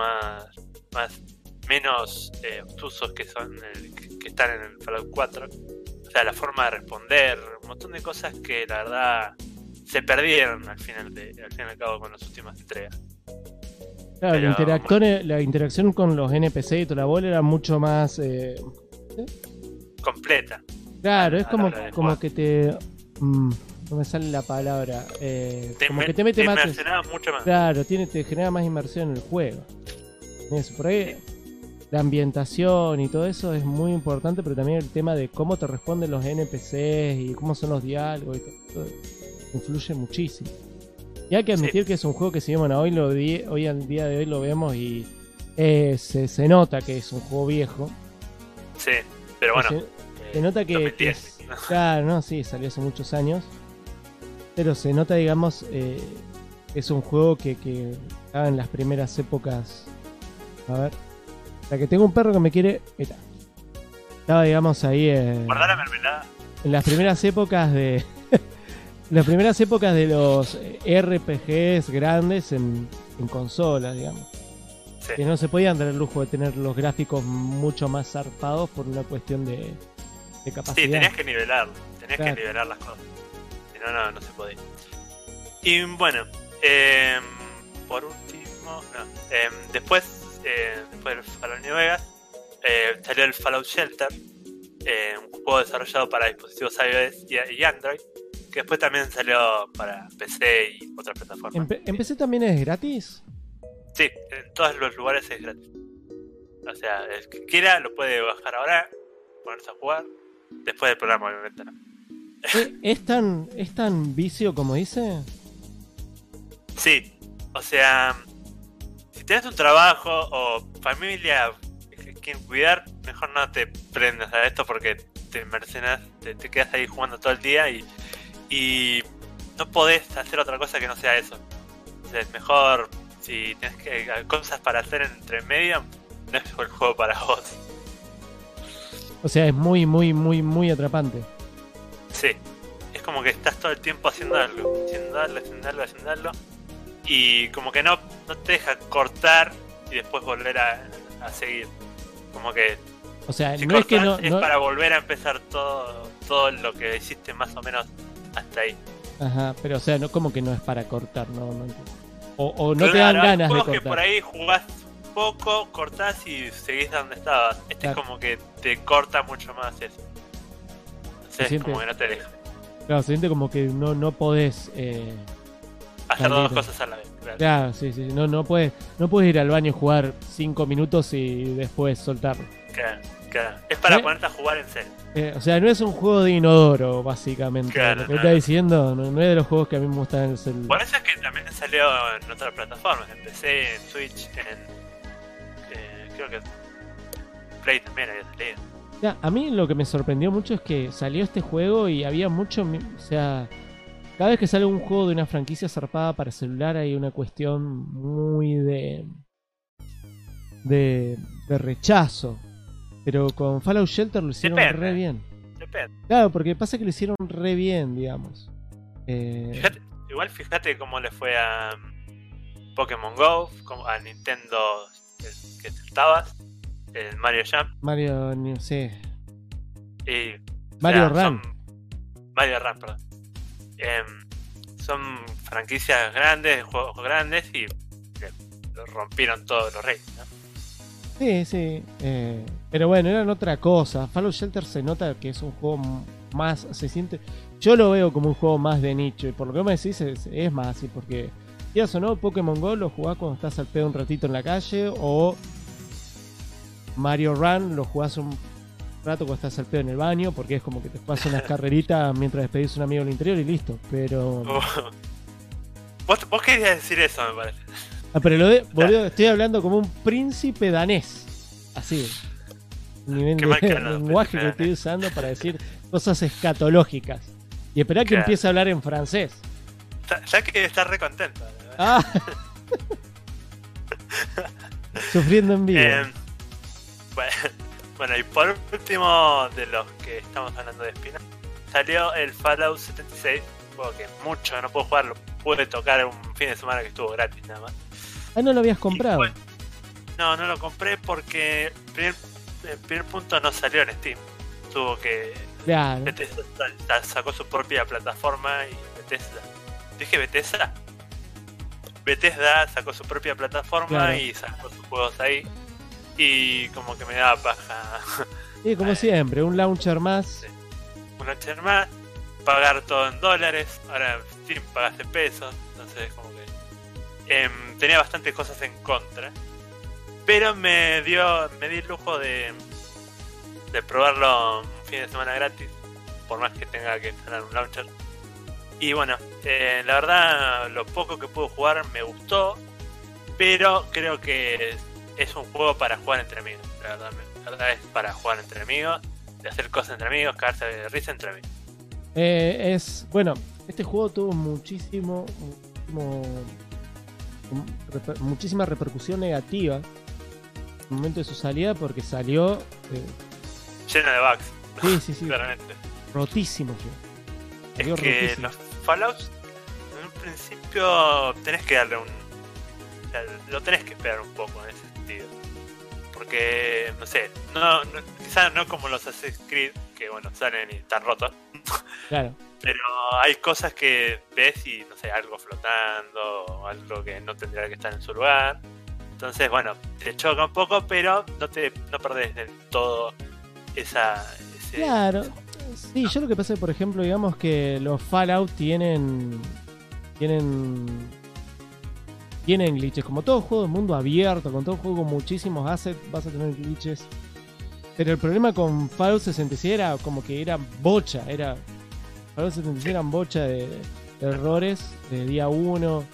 menos obtusos que están en el Fallout 4. O sea, la forma de responder, un montón de cosas que la verdad se perdieron al fin y al cabo con las últimas entregas. Claro, la interacción con los NPC y toda la bola era mucho más completa. Claro, es como que te... no me sale la palabra. Como que te mete más... mucho más. Claro, te genera más inmersión en el juego. Eso, por ahí la ambientación y todo eso es muy importante, pero también el tema de cómo te responden los NPCs y cómo son los diálogos y todo influye muchísimo. Y hay que admitir que es un juego que si hoy al día de hoy lo vemos y se nota que es un juego viejo. Sí, pero bueno. Se nota que es, claro, no, sí, salió hace muchos años. Pero se nota, digamos, que es un juego que estaba en las primeras épocas. A ver. La que tengo un perro que me quiere. Mira. Estaba, digamos, ahí. Guardá la mermelada. En las primeras épocas de. Las primeras épocas de los RPGs grandes en consolas, digamos. Sí. Que no se podían dar el lujo de tener los gráficos mucho más zarpados por una cuestión de capacidad. Sí, tenías que nivelarlo. Tenías que nivelar las cosas. Si no, no se podía. Y bueno, por último, después del Fallout New Vegas, salió el Fallout Shelter, un juego desarrollado para dispositivos iOS y Android, Que después también salió para PC y otras plataformas. ¿En PC también es gratis? Sí, en todos los lugares es gratis. O sea, el que quiera lo puede bajar ahora, ponerse a jugar. Después del programa, obviamente, ¿no? ¿Es tan vicio como dice? Sí, o sea, si tienes un trabajo o familia que cuidar, mejor no te prendas a esto porque te mercenas, te quedas ahí jugando todo el día y no podés hacer otra cosa que no sea eso. O sea, es mejor, si tienes cosas para hacer entre medio, no es el juego para vos. O sea, es muy, muy, muy, muy atrapante. Sí, es como que estás todo el tiempo haciendo algo, haciendo algo, y como que no te deja cortar y después volver a seguir. Como que o sea, si no es que es para volver a empezar todo lo que hiciste más o menos hasta ahí. Ajá, pero o sea, no, como que no es para cortar, no o no Claro, te dan hay ganas de juegos cortar. que por ahí jugás poco, cortás y seguís donde estabas. Este Claro. es como que te corta mucho más eso. Entonces siente- como que no te deja Claro, se siente como que no podés hacer dos Maldito. cosas a la vez. Claro. Claro, sí, no puedes ir al baño y jugar 5 minutos y después soltarlo. Claro. Es para ¿Eh? ponerte a jugar en serio. O sea, no es un juego de inodoro, básicamente. Claro, Lo que no. está diciendo no es de los juegos que a mí me gustan en el celular. Por eso es que también salió en otras plataformas, en PC, en Switch, creo que Play también había salido. Ya, a mí lo que me sorprendió mucho es que salió este juego y había mucho, o sea, cada vez que sale un juego de una franquicia zarpada para celular hay una cuestión muy de rechazo. Pero con Fallout Shelter lo hicieron Depende. re bien. Depende. Claro, porque pasa que lo hicieron re bien, digamos. Fíjate cómo le fue a Pokémon Go, a Nintendo que estabas, el Mario Jump Mario, no sé. y Mario Run. Mario Run, perdón. Son franquicias grandes, juegos grandes y lo rompieron todos los reyes, ¿no? Sí. Pero bueno, eran otra cosa. Fallout Shelter se nota que es un juego más. Se siente. Yo lo veo como un juego más de nicho. Y por lo que me decís, es más así. Porque, quieras o no, Pokémon Go lo jugás cuando estás al pedo un ratito en la calle. O Mario Run lo jugás un rato cuando estás al pedo en el baño. Porque es como que te jugás unas carreritas mientras despedís a un amigo al interior y listo. Pero. Vos querías decir eso, me parece. Pero boludo, estoy hablando como un príncipe danés. Así. Nivel Qué mal de calado, lenguaje que estoy usando para decir cosas escatológicas. Y esperá que Claro. empiece a hablar en francés. Ya que estás re contento. Ah. Sufriendo en vivo. Bueno, y por último, de los que estamos hablando de espina, salió el Fallout 76, un juego que mucho no puedo jugar, lo pude tocar un fin de semana que estuvo gratis nada más. Ah, no lo habías comprado. No lo compré porque el primer punto no salió en Steam. Tuvo que... Claro. Bethesda sacó su propia plataforma y Bethesda... ¿Dije Bethesda? Bethesda sacó su propia plataforma Claro. y sacó sus juegos ahí. Y como que me daba paja. Sí, como siempre, un launcher más. Un launcher más, pagar todo en dólares. Ahora en Steam pagas en pesos. Entonces como que... tenía bastantes cosas en contra. Pero me di el lujo de probarlo un fin de semana gratis, por más que tenga que instalar un launcher. Y bueno, la verdad, lo poco que pude jugar me gustó, pero creo que es un juego para jugar entre amigos. La verdad es para jugar entre amigos, de hacer cosas entre amigos, cagarse de risa entre amigos. Bueno, este juego tuvo muchísima repercusión negativa en el momento de su salida porque salió Lleno de bugs. Sí. Claramente. Rotísimo. Es que los Fallouts en un principio tenés que darle lo tenés que esperar un poco en ese sentido. Porque, no sé, quizás no como los Assassin's Creed, que bueno, salen y están rotos. Claro. Pero hay cosas que ves y, no sé, algo flotando, o algo que no tendría que estar en su lugar. Entonces, bueno, te choca un poco, pero no perdés del todo ese... Claro. Sí, yo lo que pasa es, por ejemplo, digamos que los Fallout tienen glitches. Como todo juego de mundo abierto, con todo juego con muchísimos assets, vas a tener glitches. Pero el problema con Fallout 76 era como que era bocha. Fallout 76 eran bocha de errores de día 1.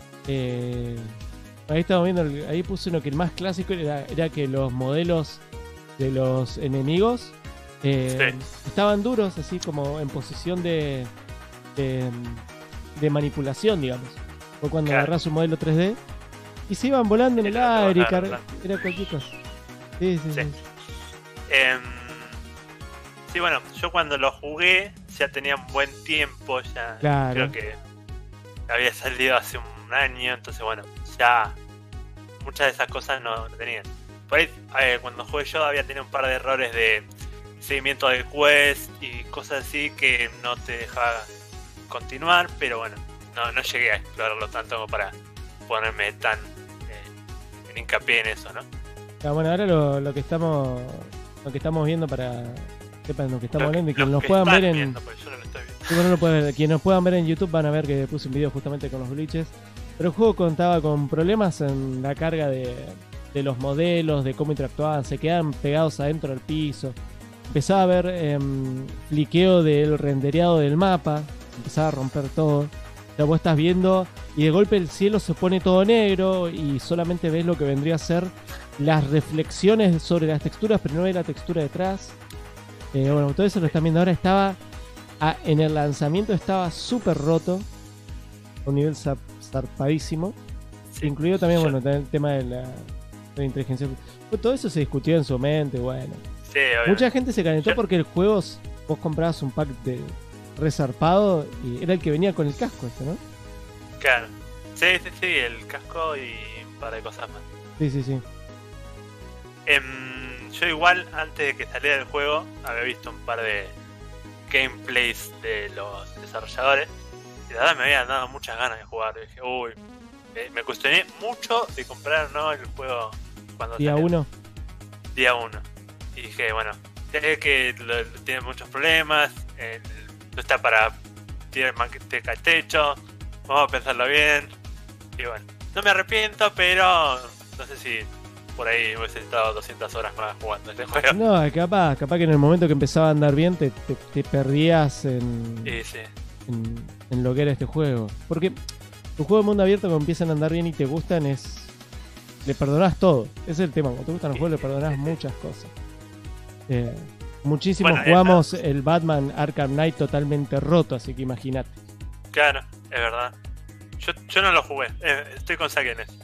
Ahí estamos viendo, ahí puse uno que el más clásico era que los modelos de los enemigos estaban duros, así como en posición de manipulación, digamos. O cuando agarras un modelo 3D y se iban volando en el aire y era cualquier cosa. Sí. Sí, bueno, yo cuando lo jugué ya tenía un buen tiempo, ya creo que había salido hace un año, entonces bueno, ya muchas de esas cosas no tenían. Por ahí, cuando jugué yo había tenido un par de errores de seguimiento de quest y cosas así que no te dejaba continuar, pero bueno, no llegué a explorarlo tanto como para ponerme tan en hincapié en eso, ¿no? Bueno, ahora lo que estamos viendo para sepan lo que estamos viendo y que nos puedan ver en quienes nos puedan ver en YouTube van a ver que puse un video justamente con los glitches. Pero el juego contaba con problemas en la carga de los modelos, de cómo interactuaban, se quedaban pegados adentro del piso. Empezaba a haber fliqueo del rendereado del mapa, empezaba a romper todo. O sea, vos estás viendo y de golpe el cielo se pone todo negro y solamente ves lo que vendría a ser las reflexiones sobre las texturas, pero no ves la textura detrás. Bueno, todo eso lo están viendo ahora. En el lanzamiento estaba súper roto, a un nivel zarpadísimo. Sí, incluido también, bueno, el tema de la inteligencia. Todo eso se discutió en su mente, bueno. Sí, mucha gente se calentó porque el juego, vos comprabas un pack de resarpado y era el que venía con el casco ¿no? Claro. Sí, el casco y un par de cosas más. Sí. Yo igual, antes de que saliera el juego, había visto un par de gameplays de los desarrolladores y la verdad me habían dado muchas ganas de jugar. Y dije, me cuestioné mucho de comprar el juego cuando Día 1. Y dije, bueno, sé que tiene muchos problemas, no está para tirar manteca al techo, vamos a pensarlo bien. Y bueno, no me arrepiento, pero no sé si por ahí hubiese estado 200 horas más jugando este juego. No, capaz que en el momento que empezaba a andar bien te perdías en lo que era este juego. Porque tu juego de mundo abierto cuando empiezan a andar bien y te gustan le perdonás todo. Ese es el tema, cuando te gustan los juegos le perdonás muchas cosas. Muchísimos jugamos el Batman Arkham Knight totalmente roto, así que imagínate. Claro, es verdad. Yo no lo jugué, estoy con Saki en eso.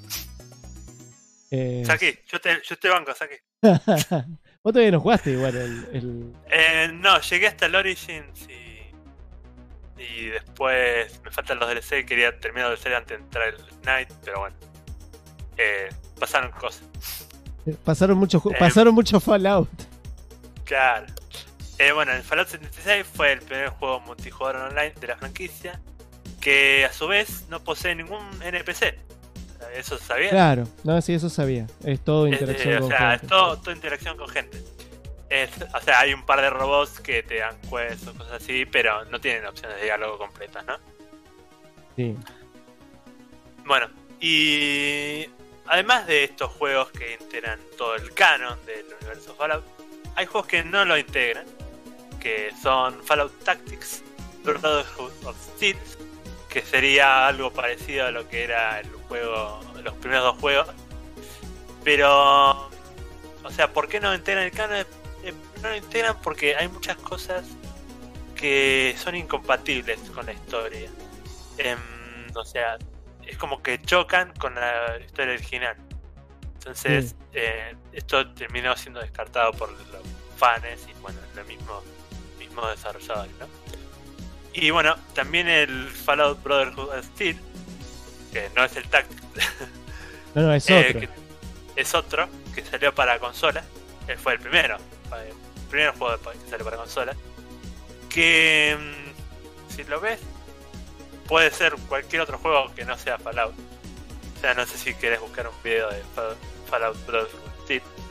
Saki, yo te banco, Saki. Vos todavía no jugaste igual el... No, llegué hasta el Origins y después me faltan los DLC. Quería terminar el DLC antes de entrar el Night, pero bueno, pasaron cosas. Pasaron mucho Fallout. Claro. Bueno, el Fallout 76 fue el primer juego multijugador online de la franquicia que a su vez no posee ningún NPC. ¿Eso se sabía? Claro, no, sí, eso sabía. Es todo interacción con gente. Es todo interacción con gente. O sea, hay un par de robots que te dan quests o cosas así, pero no tienen opciones de diálogo completas, ¿no? Sí. Bueno, y además de estos juegos que integran todo el canon del universo Fallout, hay juegos que no lo integran, que son Fallout Tactics, Brotherhood of Steel, que sería algo parecido a lo que era el juego, los primeros dos juegos. Pero, o sea, ¿por qué no integran el canon? No lo integran porque hay muchas cosas que son incompatibles con la historia. O sea, es como que chocan con la historia original. Entonces, esto terminó siendo descartado por los fans y bueno, los mismos desarrolladores, ¿no? Y bueno, también el Fallout Brotherhood of Steel, que no es el Tactics. No, es otro. Es otro que salió para consola. Fue el primer juego que salió para consola. Que si lo ves, puede ser cualquier otro juego que no sea Fallout. O sea, no sé si querés buscar un video de Fallout Brotherhood of Steel.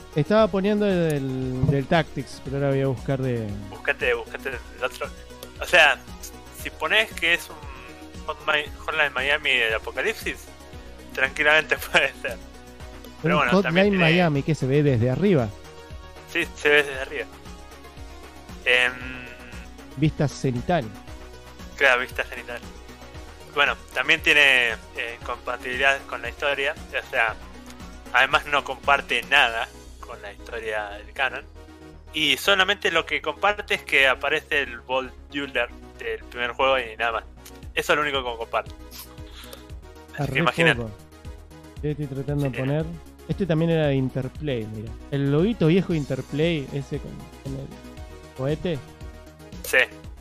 Estaba poniendo del Tactics, pero ahora voy a buscar de... Buscate el otro. O sea, si pones que es un Hotline Miami del Apocalipsis, tranquilamente puede ser. Pero un bueno, Hotline también tiene... Miami que se ve desde arriba. Sí, se ve desde arriba. Vista cenital. Claro, vista cenital. Bueno, también tiene compatibilidad con la historia. O sea, además no comparte nada con la historia del canon. Y solamente lo que comparte es que aparece el Bolt Dueler del primer juego y nada más. Eso es lo único que comparte. Así que imagínate. Estoy tratando de poner... Este también era de Interplay, mira. El loguito viejo de Interplay, ese con el cohete. Sí.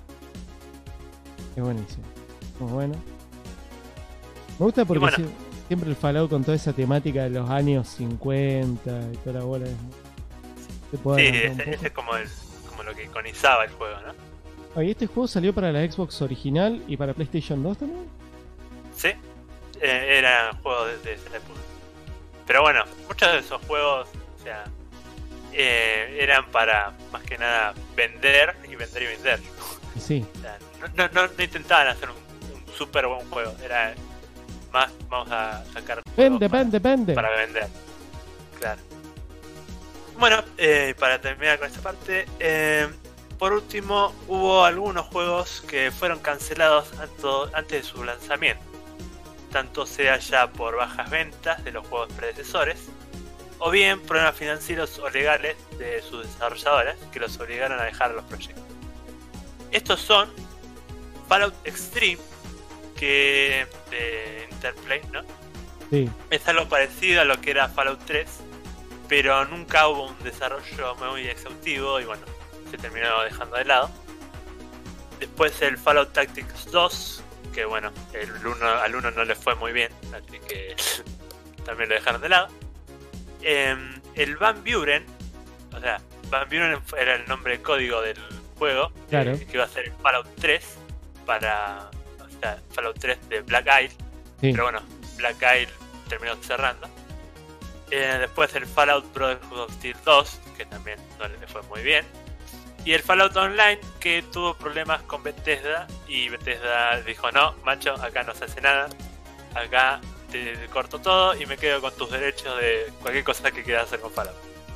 Es buenísimo. Muy bueno. Me gusta porque bueno, siempre el Fallout con toda esa temática de los años 50 y toda la bola. Sí, ese es como lo que iconizaba el juego, ¿no? ¿Y este juego salió para la Xbox original y para PlayStation 2 también? Sí, era juego de esa época. Pero bueno, muchos de esos juegos, o sea, eran para más que nada vender y vender y vender. Sí. O sea, no intentaban hacer un super buen juego, era más vamos a sacar vende para vender. Claro. Bueno, para terminar con esta parte, por último hubo algunos juegos que fueron cancelados antes de su lanzamiento, tanto sea ya por bajas ventas de los juegos predecesores o bien problemas financieros o legales de sus desarrolladores que los obligaron a dejar los proyectos. Estos son Fallout Extreme, que de Interplay, ¿no? Sí. Es algo parecido a lo que era Fallout 3, pero nunca hubo un desarrollo muy exhaustivo y bueno, se terminó dejando de lado. Después el Fallout Tactics 2, que bueno, al 1 no le fue muy bien, así que también lo dejaron de lado. El Van Buren, o sea, Van Buren era el nombre de código del juego, claro, que iba a ser el Fallout 3 para, o sea, Fallout 3 de Black Isle, sí. Pero bueno, Black Isle terminó cerrando. Después el Fallout Brotherhood of Steel 2, que también no le fue muy bien. Y el Fallout Online, que tuvo problemas con Bethesda, y Bethesda dijo: no, macho, acá no se hace nada, acá te corto todo y me quedo con tus derechos de cualquier cosa que quieras hacer con Fallout.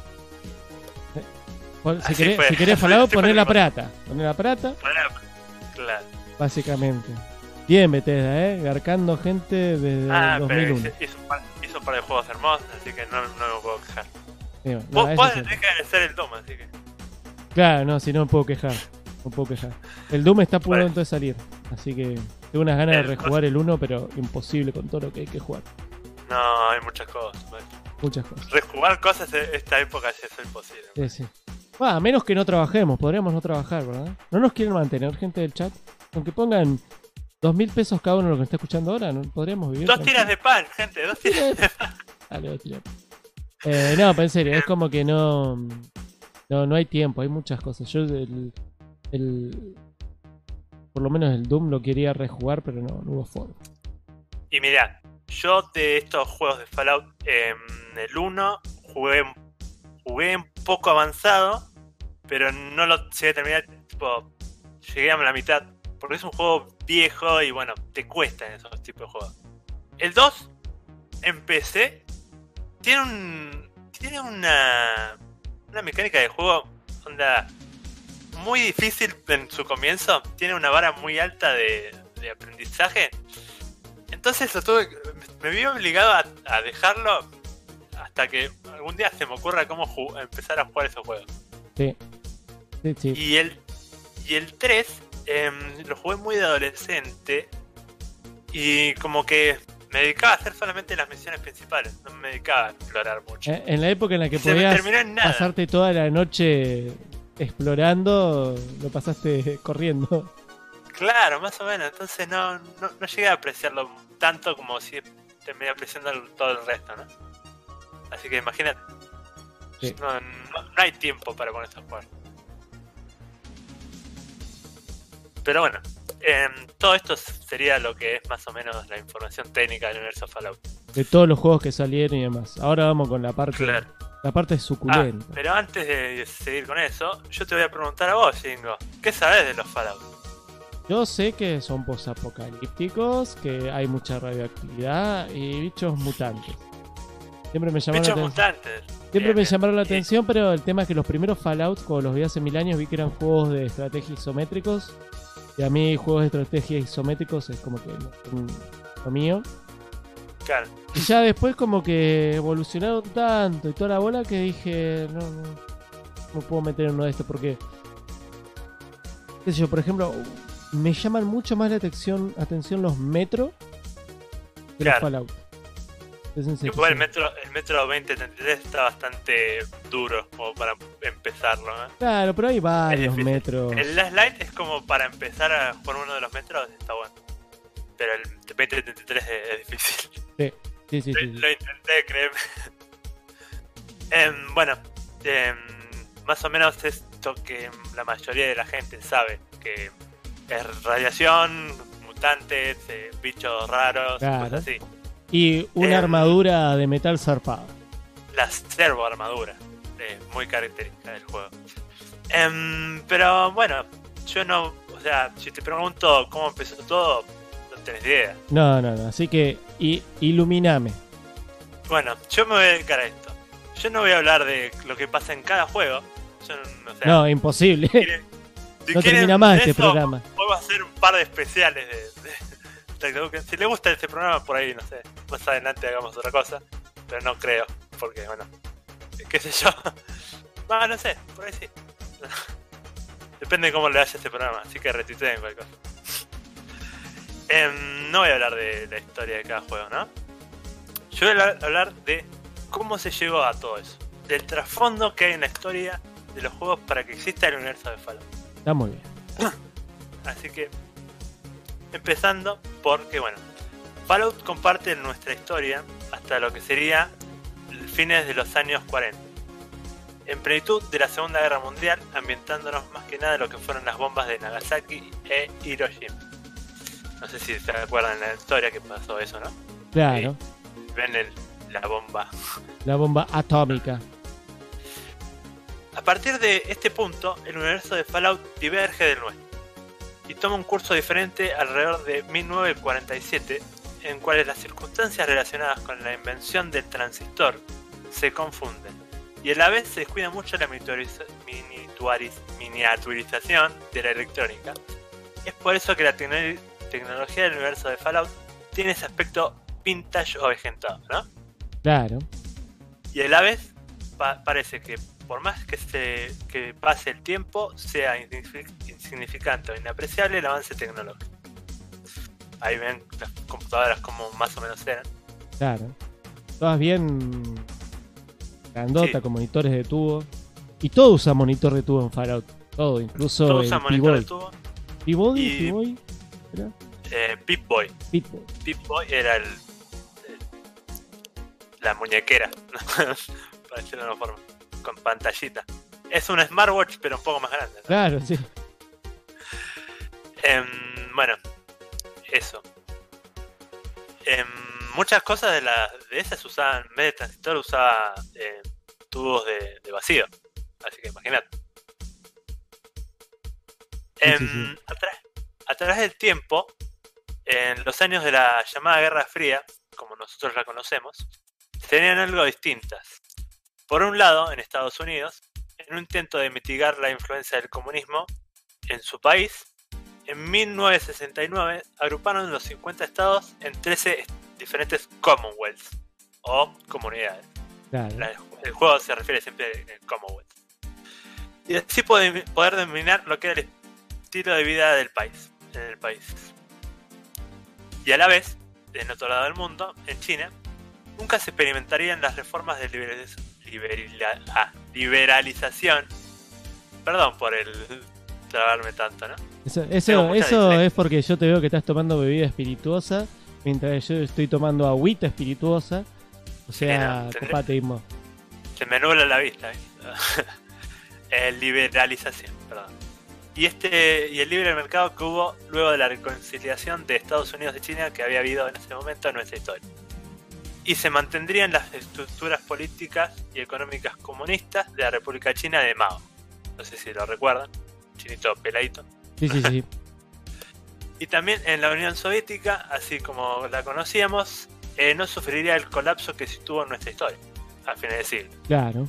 Si querés Fallout, poné la plata. Claro. Básicamente. Bien Bethesda, garcando gente desde 2001. Pero hizo un par de juegos hermosos, así que no me puedo quejar. Bien, vos podés tener que ser el Doom, así que... Claro, no, si no me puedo quejar. El Doom está a punto de salir, así que tengo unas ganas de rejugar el 1, pero imposible con todo lo que hay que jugar. No, hay muchas cosas. Muchas cosas. Rejugar cosas en esta época ya es imposible. Sí. A menos que no trabajemos, podríamos no trabajar, ¿verdad? ¿No nos quieren mantener, gente del chat? Aunque pongan 2.000 pesos cada uno lo que está escuchando ahora, ¿no? Podríamos vivir. 2 tiras de pan, gente, 2 tiras de pan. Dale, 2 tiras. No, pero en serio, es como que no hay tiempo, hay muchas cosas. Yo por lo menos el Doom lo quería rejugar, pero no hubo forma. Y mirá, yo de estos juegos de Fallout, el 1 jugué un poco avanzado, pero no lo llegué a terminar, llegué a la mitad, porque es un juego viejo y bueno, te cuesta en esos tipos de juegos. El 2, empecé, tiene una mecánica de juego onda muy difícil en su comienzo, tiene una vara muy alta de aprendizaje, entonces me vi obligado a dejarlo hasta que algún día se me ocurra cómo empezar a jugar esos juegos. Sí. Y el 3 lo jugué muy de adolescente y como que me dedicaba a hacer solamente las misiones principales, no me dedicaba a explorar mucho. En la época en la que podías pasarte toda la noche explorando, lo pasaste corriendo. Claro, más o menos, entonces no llegué a apreciarlo tanto como si terminé apreciando todo el resto, ¿no? Así que imagínate, sí. No hay tiempo para ponerse a jugar. Pero bueno, todo esto sería lo que es más o menos la información técnica del universo Fallout. De todos los juegos que salieron y demás. Ahora vamos con la parte La parte es suculenta. Pero antes de seguir con eso, yo te voy a preguntar a vos, Jingo. ¿Qué sabes de los Fallout? Yo sé que son posapocalípticos, que hay mucha radioactividad y bichos mutantes. Siempre me llamaron Bichos la atención. mutantes. Siempre Bien, me bien. llamaron la atención, pero el tema es que los primeros Fallout, como los vi hace 1000 años, vi que eran juegos de estrategia isométricos. Y a mí juegos de estrategia isométricos es como que no son lo mío. Claro. Y ya después como que evolucionaron tanto y toda la bola que dije, no me puedo meter en uno de estos porque, qué sé yo, por ejemplo, me llaman mucho más la atención los Metro que los Claro. Fallout. Es en serio. Igual el Metro 2033 está bastante duro como para empezarlo, ¿eh? Claro, pero hay varios difícil. metros. El Last Light es como para empezar a jugar uno de los metros, está bueno. Pero el 2033 es difícil. Sí. Lo intenté, créeme. Bueno, más o menos esto que la mayoría de la gente sabe, que es radiación, mutantes, bichos raros, Claro. cosas así. Y una armadura de metal zarpada. La servo armadura, muy característica del juego. Pero bueno, yo no, o sea, si te pregunto cómo empezó todo, no tenés idea. No, así que iluminame. Bueno, yo me voy a dedicar a esto. Yo no voy a hablar de lo que pasa en cada juego. Yo no, o sea, No, imposible. si No quieren termina más este eso, programa. Puedo hacer un par de especiales de si les gusta este programa, por ahí, no sé, más adelante hagamos otra cosa. Pero no creo, porque bueno, qué sé yo. Bueno, no sé, por ahí sí. Depende de cómo le vaya este programa, así que retuiteen cualquier cosa. No voy a hablar de la historia de cada juego, ¿no? Yo voy a hablar de cómo se llegó a todo eso. Del trasfondo que hay en la historia de los juegos para que exista el universo de Fallout. Está muy bien. Así que, empezando porque, bueno, Fallout comparte nuestra historia hasta lo que sería fines de los años 40. En plenitud de la Segunda Guerra Mundial, ambientándonos más que nada lo que fueron las bombas de Nagasaki e Hiroshima. No sé si se acuerdan de la historia que pasó eso, ¿no? Claro. Ven la bomba. La bomba atómica. A partir de este punto, el universo de Fallout diverge del nuestro y toma un curso diferente alrededor de 1947, en cuales las circunstancias relacionadas con la invención del transistor se confunden y a la vez se descuida mucho la miniaturización de la electrónica. Es por eso que la tecnología del universo de Fallout tiene ese aspecto vintage o avejentado, ¿no? Claro. Y a la vez parece que por más que pase el tiempo, sea insignificante o inapreciable el avance tecnológico. Ahí ven las computadoras como más o menos eran. Claro. Todas bien grandota, Sí. con monitores de tubo. Y todo usa monitor de tubo en Fallout. Todo, incluso Todo el usa monitor de P-Boy. tubo. P-Boy, ¿era? Pip-Boy. Pip-Boy. Pip-Boy era la muñequera, para decirlo de una forma, con pantallita. Es un smartwatch, pero un poco más grande, ¿no? Claro, sí. Bueno, eso. Muchas cosas de esas usaban, en vez de transistor, usaba tubos de vacío. Así que imagínate. Sí. A través del tiempo, en los años de la llamada Guerra Fría, como nosotros la conocemos, tenían algo distintas. Por un lado, en Estados Unidos, en un intento de mitigar la influencia del comunismo en su país, en 1969 agruparon los 50 estados en 13 diferentes Commonwealths o comunidades. Claro. El juego se refiere siempre al Commonwealth. Y así poder dominar lo que era el estilo de vida del país, en el país. Y a la vez, en otro lado del mundo, en China, nunca se experimentarían las reformas de liberalización. Perdón por el trabarme tanto, ¿no? Eso es porque yo te veo que estás tomando bebida espirituosa, mientras yo estoy tomando agüita espirituosa. O sea, compate, Ismo. Se me nubla la vista, ¿eh? Liberalización, perdón. Y el libre mercado que hubo luego de la reconciliación de Estados Unidos y China que había habido en ese momento en nuestra historia. y se mantendrían las estructuras políticas y económicas comunistas de la República China de Mao. No sé si lo recuerdan, chinito peladito. Sí. Y también en la Unión Soviética, así como la conocíamos, no sufriría el colapso que sí tuvo en nuestra historia, a fines de siglo. Claro.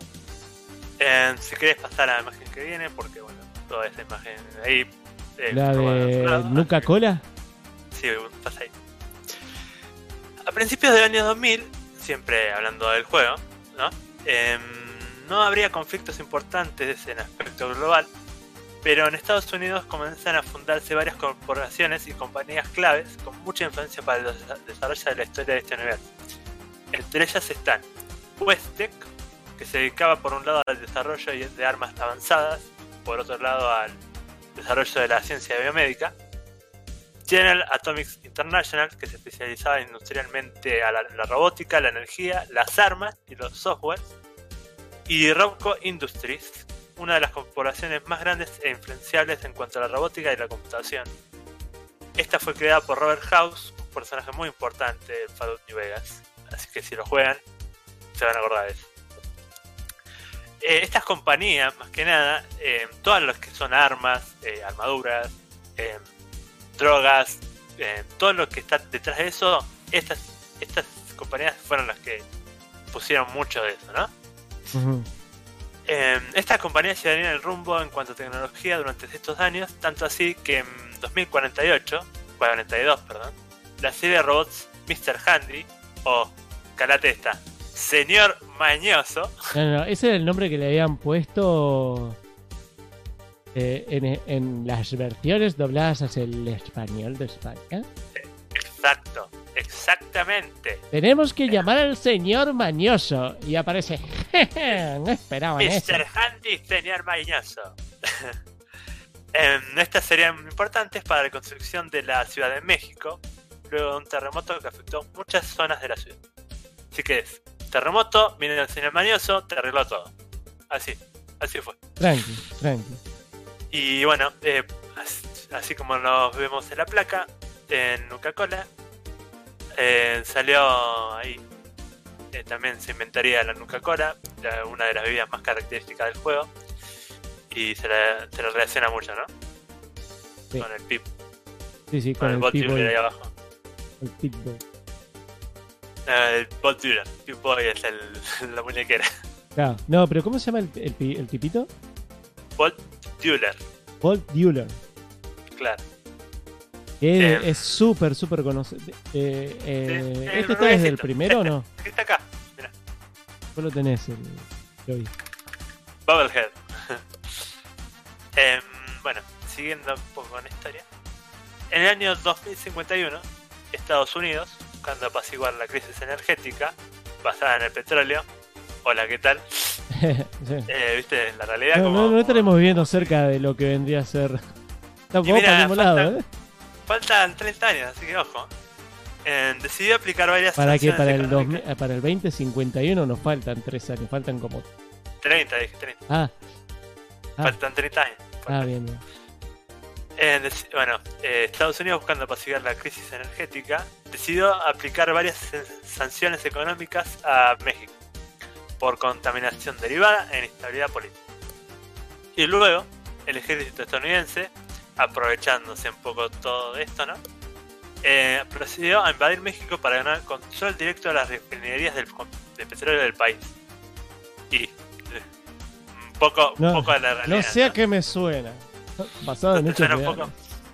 Si querés pasar a la imagen que viene, porque bueno, toda esa imagen ahí... ¿La de Nuka-Cola? Sí, pasa ahí. A principios del año 2000, siempre hablando del juego, ¿no? No habría conflictos importantes en aspecto global, pero en Estados Unidos comienzan a fundarse varias corporaciones y compañías claves con mucha influencia para el desarrollo de la historia de este universo. Entre ellas están Westech, que se dedicaba por un lado al desarrollo de armas avanzadas, por otro lado al desarrollo de la ciencia biomédica, General Atomics International, que se especializaba industrialmente a la robótica, la energía, las armas y los softwares, y Robco Industries, una de las corporaciones más grandes e influenciables en cuanto a la robótica y la computación. Esta fue creada por Robert House, un personaje muy importante de Fallout New Vegas, así que si lo juegan se van a acordar de eso. Estas compañías, más que nada, todas las que son armas, armaduras, drogas, todo lo que está detrás de eso, estas compañías fueron las que pusieron mucho de eso, ¿no? Uh-huh. Estas compañías llevarían el rumbo en cuanto a tecnología durante estos años, tanto así que en 42, la serie de robots Mr. Handy, o calate esta, Señor Mañoso. No, ese era el nombre que le habían puesto en las versiones dobladas hacia el español de España. Exacto, exactamente. Tenemos que llamar al señor Mañoso. Y aparece. No esperaban eso. Mr. Handy, Señor Mañoso. Estas serían importantes para la construcción de la Ciudad de México, luego de un terremoto que afectó muchas zonas de la ciudad. Así que es terremoto, viene el señor Mañoso, te arregló todo. Así fue. Tranqui. Y bueno, así como lo vemos en la placa, en Nuka-Cola, salió ahí. También se inventaría la Nuka-Cola, una de las bebidas más características del juego. Y se lo relaciona mucho, ¿no? Sí. Con el Pip. Sí, con el Bolt Dealer ahí abajo. El Pip Boy. El Bolt Dealer. Pip Boy es la muñequera. Claro. No, pero ¿cómo se llama el tipito? Bolt Dealer. Bolt Dealer. Claro. Es súper conocido. ¿Este está desde el primero o no? Aquí está acá, mira. Vos lo tenés, lo vi. Bubblehead. Bueno, siguiendo un poco con la historia. En el año 2051, Estados Unidos, buscando apaciguar la crisis energética basada en el petróleo. Hola, ¿qué tal? Sí. ¿Viste? La realidad no estaremos viviendo cerca de lo que vendría a ser. Tampoco para ningún lado, Faltan 30 años, así que ojo. Decidió aplicar varias para que para económicas. para el 2051 nos faltan 3 años, faltan como 30, dije 30. Faltan 30 años. Bien. Bueno, Estados Unidos, buscando apaciguar la crisis energética, decidió aplicar varias sanciones económicas a México por contaminación derivada e inestabilidad política. Y luego, el ejército estadounidense, aprovechándose un poco todo esto, ¿no? Procedió a invadir México para ganar control directo de las refinerías de petróleo del país. Y un poco de la realidad. No sé a qué me suena. Basado en hechos reales.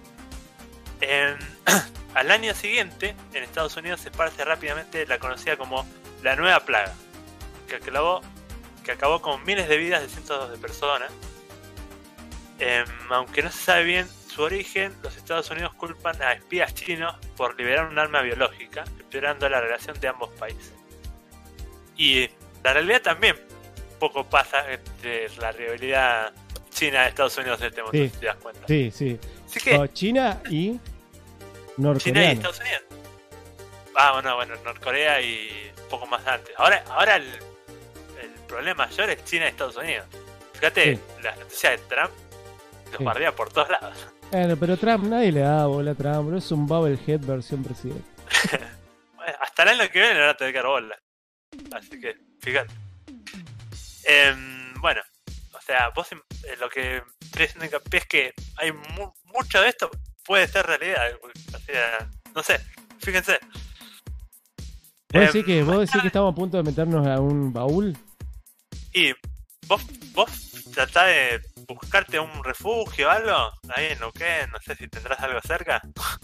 Al año siguiente, en Estados Unidos se esparce rápidamente la conocida como la Nueva Plaga, que acabó con miles de vidas de cientos de personas. Aunque no se sabe bien su origen, los Estados Unidos culpan a espías chinos por liberar un arma biológica, empeorando la relación de ambos países. Y la realidad también poco pasa entre la rivalidad China, Estados Unidos, en este momento, si te das cuenta. Sí. Así que, China y Norcorea. China y Estados Unidos. Bueno, Norcorea y un poco más antes. Ahora el problema mayor es China y Estados Unidos. Fíjate, las noticias de Trump los bardea por todos lados. Pero Trump, nadie le da bola a Trump, es un Bubblehead versión presidente. hasta el año que viene le van a tener que dar bola. Así que, fíjate. Bueno, o sea, vos lo que estoy haciendo hincapié es que hay mucho de esto puede ser realidad. O sea, no sé, fíjense. ¿Vos decís que estamos a punto de meternos a un baúl? Y vos tratá de buscarte un refugio o algo ahí en Neuquén, no sé si tendrás algo cerca.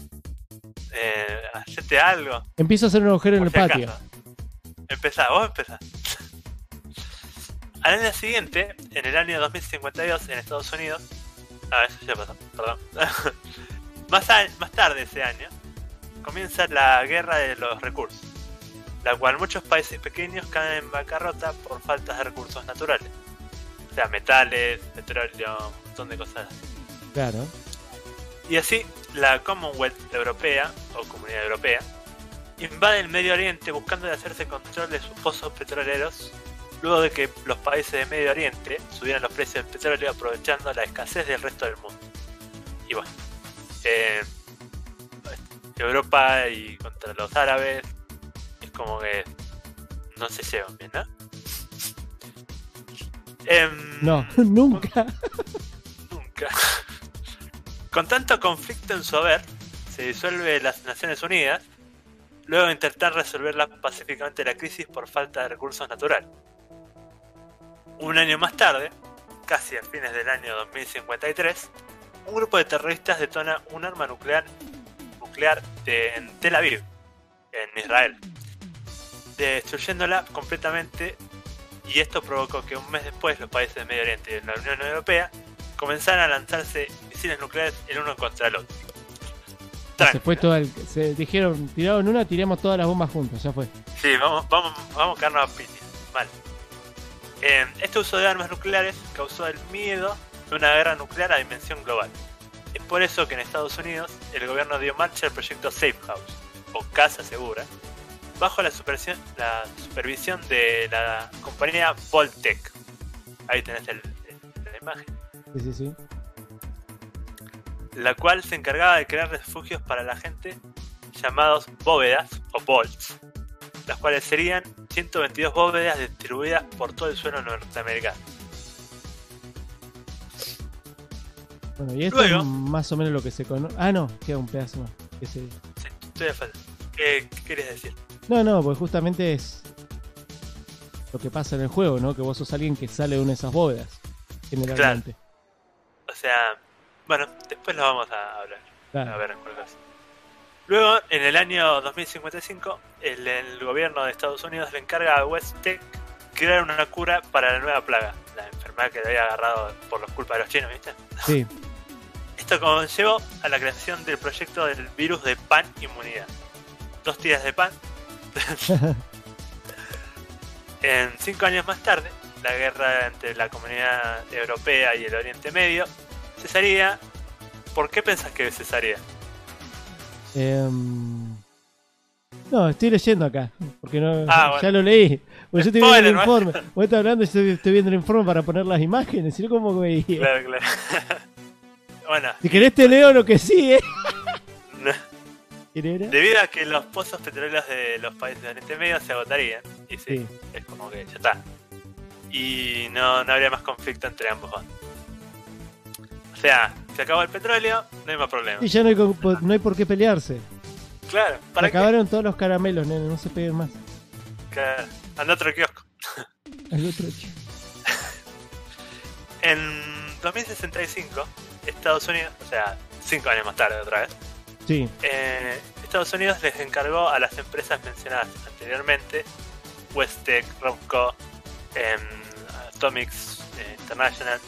Hacete algo. Empiezo a hacer un agujero en el patio. Vos empezás. Al año siguiente, en el año 2052 en Estados Unidos, eso ya pasó, perdón. Más tarde ese año comienza la guerra de los recursos, la cual muchos países pequeños caen en bancarrota por falta de recursos naturales, o sea, metales, petróleo, un montón de cosas. Claro. Y así la Commonwealth Europea o Comunidad Europea invade el Medio Oriente buscando de hacerse control de sus pozos petroleros, luego de que los países de Medio Oriente subieran los precios del petróleo aprovechando la escasez del resto del mundo. Y bueno, Europa y contra los árabes es como que no se llevan bien, ¿no? No, nunca. Nunca. Con tanto conflicto en su haber, se disuelve las Naciones Unidas, luego de intentar resolverla pacíficamente la crisis por falta de recursos naturales. Un año más tarde, casi a fines del año 2053, un grupo de terroristas detona un arma nuclear en Tel Aviv, en Israel, destruyéndola completamente, y esto provocó que un mes después los países de Medio Oriente y la Unión Europea comenzaran a lanzarse misiles nucleares el uno contra el otro. Se fue se dijeron, tiraron una, tiremos todas las bombas juntas, ya fue. Sí, vamos a quedarnos a piña. Vale. Este uso de armas nucleares causó el miedo de una guerra nuclear a dimensión global. Es por eso que en Estados Unidos el gobierno dio marcha al proyecto Safe House, o Casa Segura, bajo la supervisión de la compañía Voltec. Ahí tenés la imagen. Sí. La cual se encargaba de crear refugios para la gente llamados bóvedas o vaults, las cuales serían 122 bóvedas distribuidas por todo el suelo norteamericano. Bueno, y esto luego, es más o menos lo que se conoce. Ah, no, queda un pedazo más. Sí, estoy de falta. ¿Qué querés decir? No, pues justamente es lo que pasa en el juego, ¿no? Que vos sos alguien que sale de una de esas bóvedas, generalmente. Claro. O sea, bueno, después lo vamos a hablar. Claro. A ver cuál cosa. Luego, en el año 2055, el gobierno de Estados Unidos le encarga a Westtech crear una cura para la nueva plaga, la enfermedad que le había agarrado por la culpa de los chinos, ¿viste? Sí. Esto conllevó a la creación del proyecto del virus de pan inmunidad. 2 tiras de pan. En 5 años más tarde, la guerra entre la comunidad europea y el Oriente Medio cesaría. ¿Por qué pensás que cesaría? No, estoy leyendo acá, porque no, bueno. ya lo leí. Porque yo estoy viendo el informe. ¿no? Vos estás hablando y yo estoy viendo el informe para poner las imágenes, sino como que... Claro. Bueno. Si querés te leo lo que sí, No. ¿Quién era? Debido a que los pozos petroleros de los países del Oriente Medio se agotarían. Y sí, es como que ya está. Y no habría más conflicto entre ambos bandos. O sea, se acabó el petróleo, no hay más problema. Y ya no hay por qué pelearse. Claro, ¿para qué? Acabaron todos los caramelos, nene, no se peguen más. Claro, anda a otro kiosco. Al otro kiosco. En 2065, Estados Unidos, o sea, 5 años más tarde otra vez, sí. Estados Unidos les encargó a las empresas mencionadas anteriormente, Westtech, Romco, Atomics International,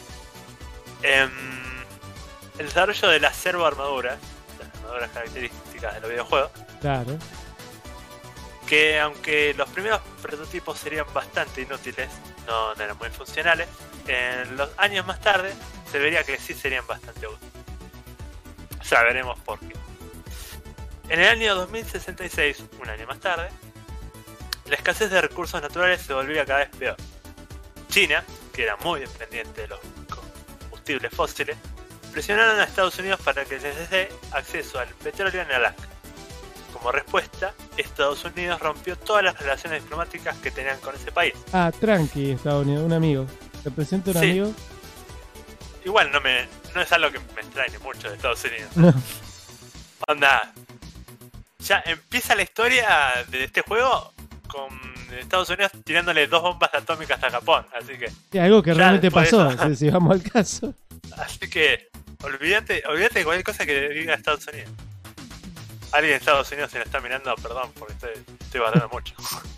el desarrollo de las servoarmaduras, las armaduras características de los videojuegos. Claro. Que aunque los primeros prototipos serían bastante inútiles, no eran muy funcionales, en los años más tarde se vería que sí serían bastante útiles. O sea, veremos por qué. En el año 2066, un año más tarde, la escasez de recursos naturales se volvía cada vez peor. China, que era muy dependiente de los combustibles fósiles, presionaron a Estados Unidos para que les dé acceso al petróleo en Alaska. como respuesta, Estados Unidos rompió todas las relaciones diplomáticas que tenían con ese país. Ah, tranqui, Estados Unidos, un amigo. ¿Te presento un Sí. amigo? Igual no es algo que me extrañe mucho de Estados Unidos. No. Onda, ya empieza la historia de este juego con Estados Unidos tirándole 2 bombas atómicas a Japón, así que Sí, algo que ya realmente después pasó, de eso- si vamos al caso. así que olvídate de cualquier cosa que diga Estados Unidos. Alguien de Estados Unidos se lo está mirando, perdón, porque estoy barrando mucho.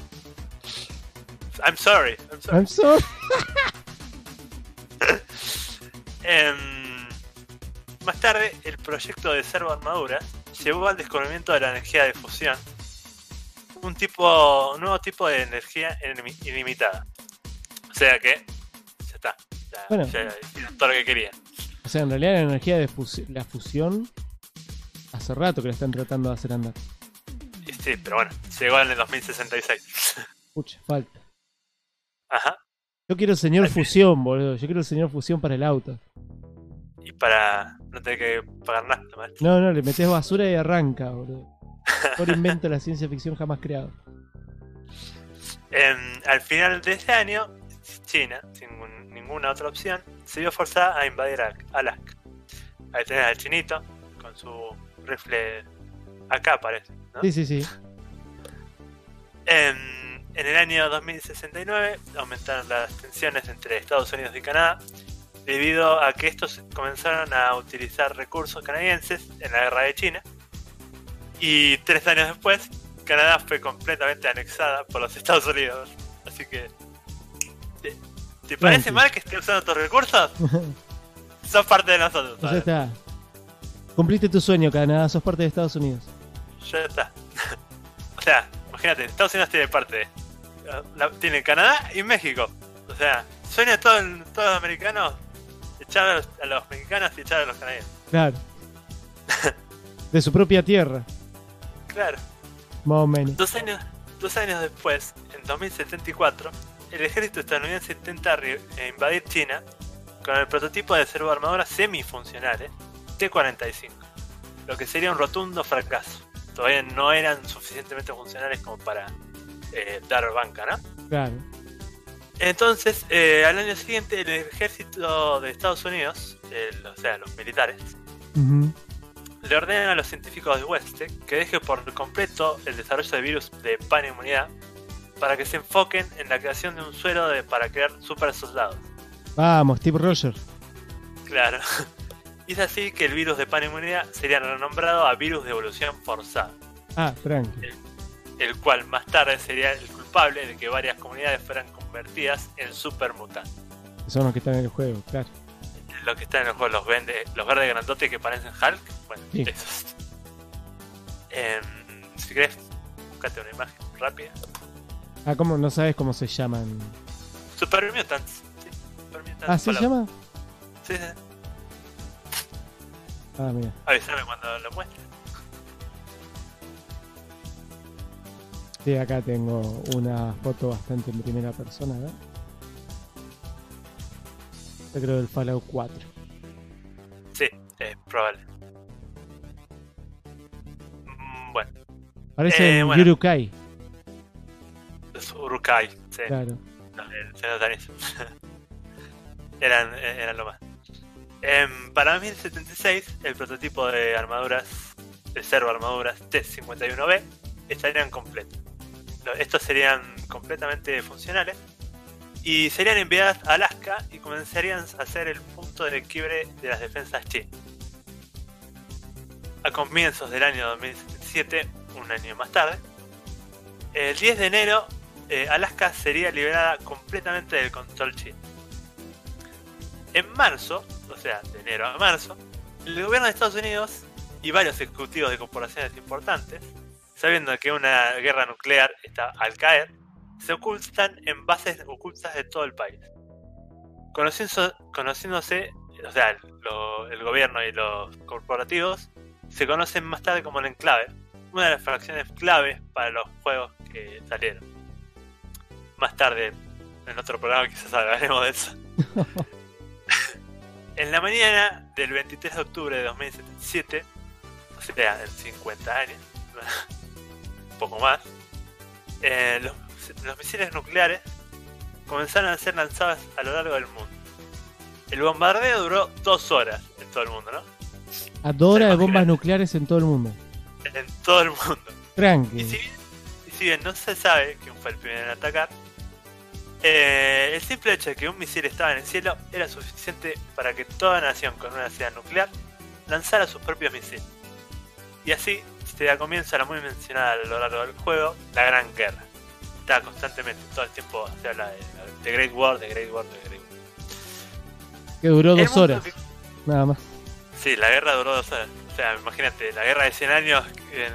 I'm sorry. I'm sorry. Más tarde, el proyecto de Servo Armaduras llevó al descubrimiento de la energía de fusión, un nuevo tipo de energía ilimitada. O sea que ya está, Bueno. ya hicieron todo lo que querían. O sea, en realidad la energía de la fusión hace rato que la están tratando de hacer andar. Y sí, pero bueno, llegó en el 2066. Pucha, falta. Ajá. Yo quiero el señor fusión, boludo. Yo quiero el señor fusión para el auto. Y para no tener que pagar nada, maestro. No, le metes basura y arranca, boludo. Mejor invento de la ciencia ficción jamás creado. Al final de ese año, China, sin ninguna otra opción, se vio forzada a invadir Alaska. Ahí tenés al chinito con su rifle AK, parece, ¿no? Sí. En el año 2069 aumentaron las tensiones entre Estados Unidos y Canadá debido a que estos comenzaron a utilizar recursos canadienses en la guerra de China. Y 3 años después, Canadá fue completamente anexada por los Estados Unidos. Así que, ¿te parece mal que esté usando tus recursos? Sos parte de nosotros. Ya ¿sabes? está. Cumpliste tu sueño, Canadá. Sos parte de Estados Unidos. Ya está. O sea, imagínate, Estados Unidos tiene parte. Tiene Canadá y México. O sea, sueño de todos los americanos echar a los mexicanos y echar a los canadienses. Claro. De su propia tierra, Claro. más o menos. 2 años después, en 2074, el ejército estadounidense intenta invadir China con el prototipo de servo armadoras semifuncionales T-45, lo que sería un rotundo fracaso. Todavía no eran suficientemente funcionales como para dar banca, ¿no? Claro. Entonces, al año siguiente, el ejército de Estados Unidos, o sea, los militares, Ujú. le ordenan a los científicos de Westek que deje por completo el desarrollo de virus de pan-inmunidad para que se enfoquen en la creación de un suero para crear super soldados. Vamos, Steve Rogers. Claro. Y es así que el virus de pan-inmunidad sería renombrado a virus de evolución forzada, Ah, tranqui. el cual más tarde sería el culpable de que varias comunidades fueran convertidas en supermutantes. Son los que están en el juego, claro. Los que están en el juego, los verdes grandotes que parecen Hulk, bueno, Sí. esos. Si querés, buscate una imagen rápida. Ah, ¿cómo? ¿No sabes cómo se llaman? Super Mutants. Sí, Super Mutants. Ah, ¿se Hola. llama? Sí. Ah, mira. Avísame cuando lo muestre. Sí, acá tengo una foto bastante en primera persona, ¿verdad? Yo creo del Fallout 4. Sí, probable. Bueno, Parece en bueno. Yurukai. los Urukai, sí. Claro. No, el Señor Danis. eran lo más. Para 2076, el prototipo de armaduras, de servo armaduras T-51B, estarían completos. Estos serían completamente funcionales y serían enviadas a Alaska y comenzarían a ser el punto de quiebre de las defensas chinas. A comienzos del año 2077, un año más tarde, el 10 de enero, Alaska sería liberada completamente del control chino. En marzo, o sea, de enero a marzo, el gobierno de Estados Unidos y varios ejecutivos de corporaciones importantes, sabiendo que una guerra nuclear está al caer, se ocultan en bases ocultas de todo el país. Conociéndose, o sea, el gobierno y los corporativos se conocen más tarde como el Enclave, una de las fracciones claves para los juegos que salieron. Más tarde, en otro programa quizás hablaremos de eso. En la mañana del 23 de octubre de 2077, o sea, en 50 años, un poco más, los misiles nucleares comenzaron a ser lanzados a lo largo del mundo. El bombardeo duró 2 horas en todo el mundo, ¿no? A 2 horas de bombas nucleares en todo el mundo. En todo el mundo. Tranqui. Y si bien no se sabe quién fue el primero en atacar, el simple hecho de que un misil estaba en el cielo era suficiente para que toda nación con una ciudad nuclear lanzara sus propios misiles. Y así se da comienzo a la muy mencionada a lo largo del juego, la Gran Guerra. Está constantemente, todo el tiempo se habla de Great War, de Great War, de Great War. Que duró 2 horas. Nada más. Sí, la guerra duró 2 horas. O sea, imagínate, la guerra de 100 años en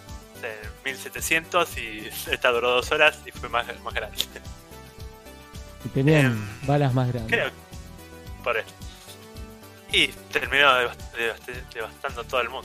1700 y esta duró 2 horas y fue más grande. Y tenían balas más grandes. Creo, por eso. Y terminó devastando todo el mundo.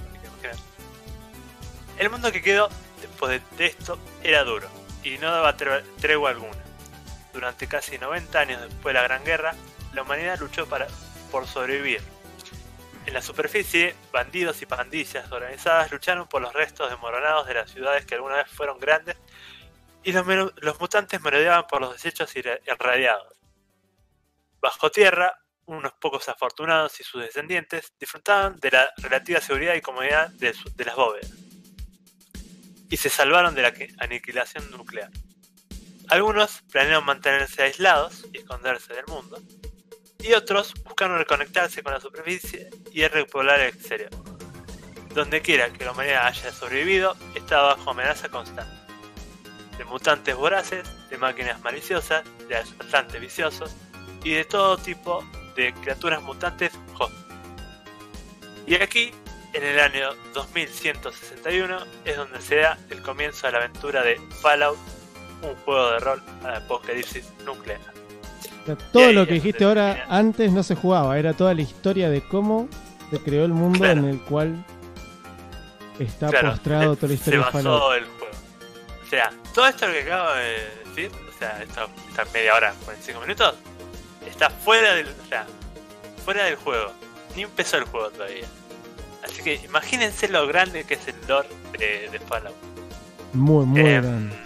El mundo que quedó después de esto era duro y no daba tregua alguna. Durante casi 90 años después de la Gran Guerra, la humanidad luchó por sobrevivir. En la superficie, bandidos y pandillas organizadas lucharon por los restos desmoronados de las ciudades que alguna vez fueron grandes, y los mutantes merodeaban por los desechos irradiados. Bajo tierra, unos pocos afortunados y sus descendientes disfrutaban de la relativa seguridad y comodidad de las bóvedas, y se salvaron de la aniquilación nuclear. Algunos planearon mantenerse aislados y esconderse del mundo, y otros buscaron reconectarse con la superficie y repoblar el exterior. Donde quiera que la humanidad haya sobrevivido, estaba bajo amenaza constante. De mutantes voraces, de máquinas maliciosas, de asaltantes viciosos y de todo tipo de criaturas mutantes hostiles. Y aquí, en el año 2161, es donde se da el comienzo de la aventura de Fallout, un juego de rol a apocalipsis nuclear. Todo lo que dijiste ahora antes no se jugaba, era toda la historia de cómo se creó el mundo en el cual está postrado toda la historia de Fallout. Se basó el juego. O sea, todo esto que acabo de decir, o sea, esta media hora, 45 minutos, está fuera del juego. Ni empezó el juego todavía. Así que imagínense lo grande que es el lore de Fallout. Muy grande.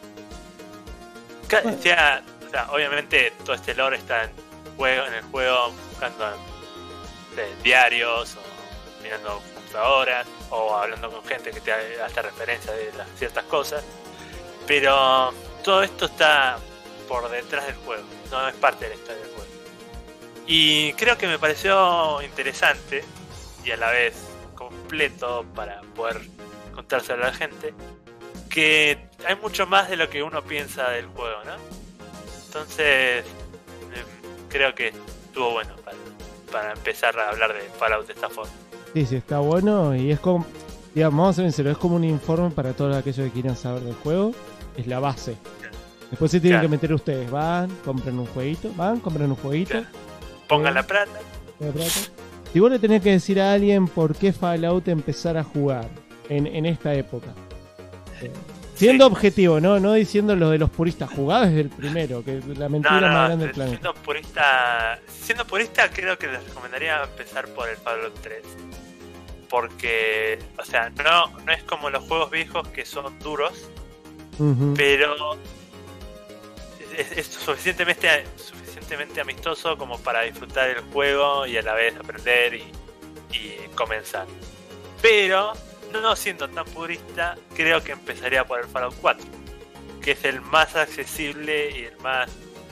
O sea, obviamente todo este lore está en el juego buscando diarios o mirando computadoras o hablando con gente que te hace referencia de ciertas cosas, pero todo esto está por detrás del juego, no es parte de la historia del juego. Y creo que me pareció interesante y a la vez completo para poder contárselo a la gente, que hay mucho más de lo que uno piensa del juego, ¿no? Entonces, creo que estuvo bueno para empezar a hablar de Fallout de esta forma. Sí, está bueno y es como, digamos, vamos a ser sinceros, es como un informe para todos aquellos que quieran saber del juego, es la base. Después se tienen que meter ustedes, compren un jueguito, pongan la plata. Si vos le tenés que decir a alguien por qué Fallout empezar a jugar en esta época, siendo objetivo, no diciendo lo de los puristas, jugá desde el primero, que es la mentira más grande del planeta. Siendo purista, creo que les recomendaría empezar por el Fallout 3. Porque, o sea, no es como los juegos viejos que son duros, pero es suficientemente amistoso como para disfrutar el juego y a la vez aprender y comenzar. Pero no siendo tan purista, creo que empezaría por el Fallout 4, que es el más accesible y el más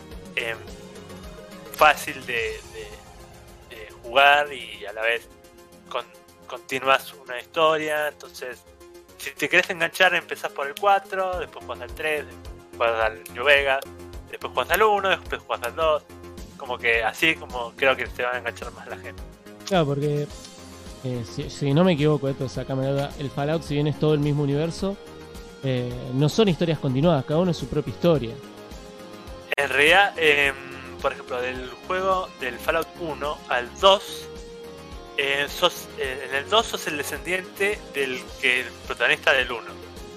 fácil de jugar, y a la vez continúas una historia. Entonces, si te querés enganchar, empezás por el 4, después jugás al 3, después jugás al New Vegas, después jugás al 1, después jugás al 2, como que así como creo que te van a enganchar más la gente. Claro, porque si no me equivoco, el Fallout, si bien es todo el mismo universo, no son historias continuadas, cada uno es su propia historia. En realidad, por ejemplo, del juego del Fallout 1 al 2, en el 2 sos el descendiente del protagonista del 1.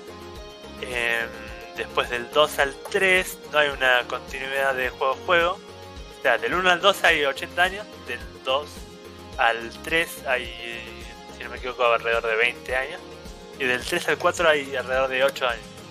Después del 2 al 3 no hay una continuidad de juego. O sea, del 1 al 2 hay 80 años, del 2 al 3 hay, si no me equivoco, alrededor de 20 años. Y del 3 al 4 hay alrededor de 8 años.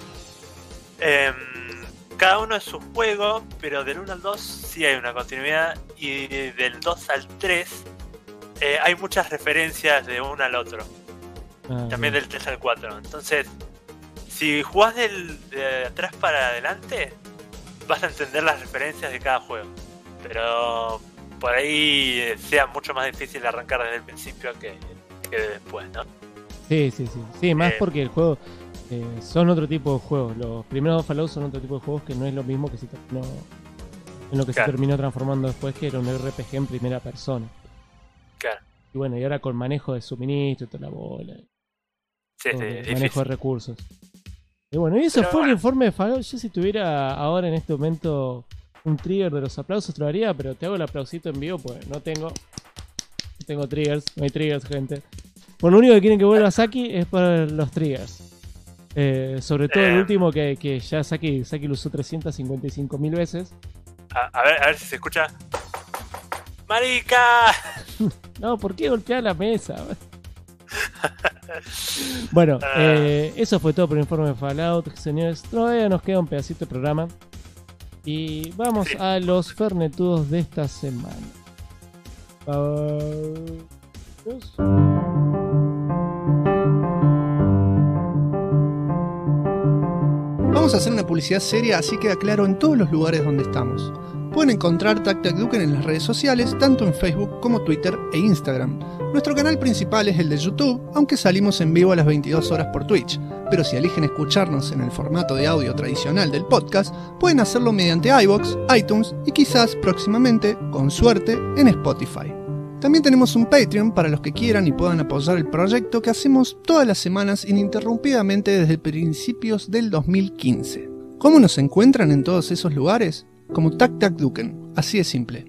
Cada uno es su juego, pero del 1 al 2 sí hay una continuidad, y del 2 al 3 hay muchas referencias de uno al otro. También del 3 al 4. Entonces, si jugás de atrás para adelante, vas a entender las referencias de cada juego. Pero por ahí sea mucho más difícil arrancar desde el principio que después, ¿no? Sí, más porque el juego son otro tipo de juegos. Los primeros dos Fallout son otro tipo de juegos que no es lo mismo que se terminó, en lo que se terminó transformando después, que era un RPG en primera persona. Claro. Y bueno, y ahora con manejo de suministro y toda la bola. Manejo de recursos. Y bueno, y eso fue el informe de Fallout. Yo si tuviera ahora en este momento un trigger de los aplausos te lo haría, pero te hago el aplausito en vivo, pues no tengo triggers, no hay triggers, gente. Bueno, lo único que quieren que vuelva Saki es para los triggers. Sobre todo el último que ya Saki lo usó 355.000 veces. A ver si se escucha. ¡Marica! No, ¿por qué golpear la mesa? Bueno, eso fue todo por el informe de Fallout, señores. Todavía nos queda un pedacito de programa. Y vamos a los fernetudos de esta semana. Vamos a hacer una publicidad seria, así queda claro en todos los lugares donde estamos. Pueden encontrar Tac Tac Duken en las redes sociales, tanto en Facebook como Twitter e Instagram. Nuestro canal principal es el de YouTube, aunque salimos en vivo a las 22 horas por Twitch. Pero si eligen escucharnos en el formato de audio tradicional del podcast, pueden hacerlo mediante iVoox, iTunes y quizás próximamente, con suerte, en Spotify. También tenemos un Patreon para los que quieran y puedan apoyar el proyecto que hacemos todas las semanas ininterrumpidamente desde principios del 2015. ¿Cómo nos encuentran en todos esos lugares? Como Tac Tac Duken, así de simple.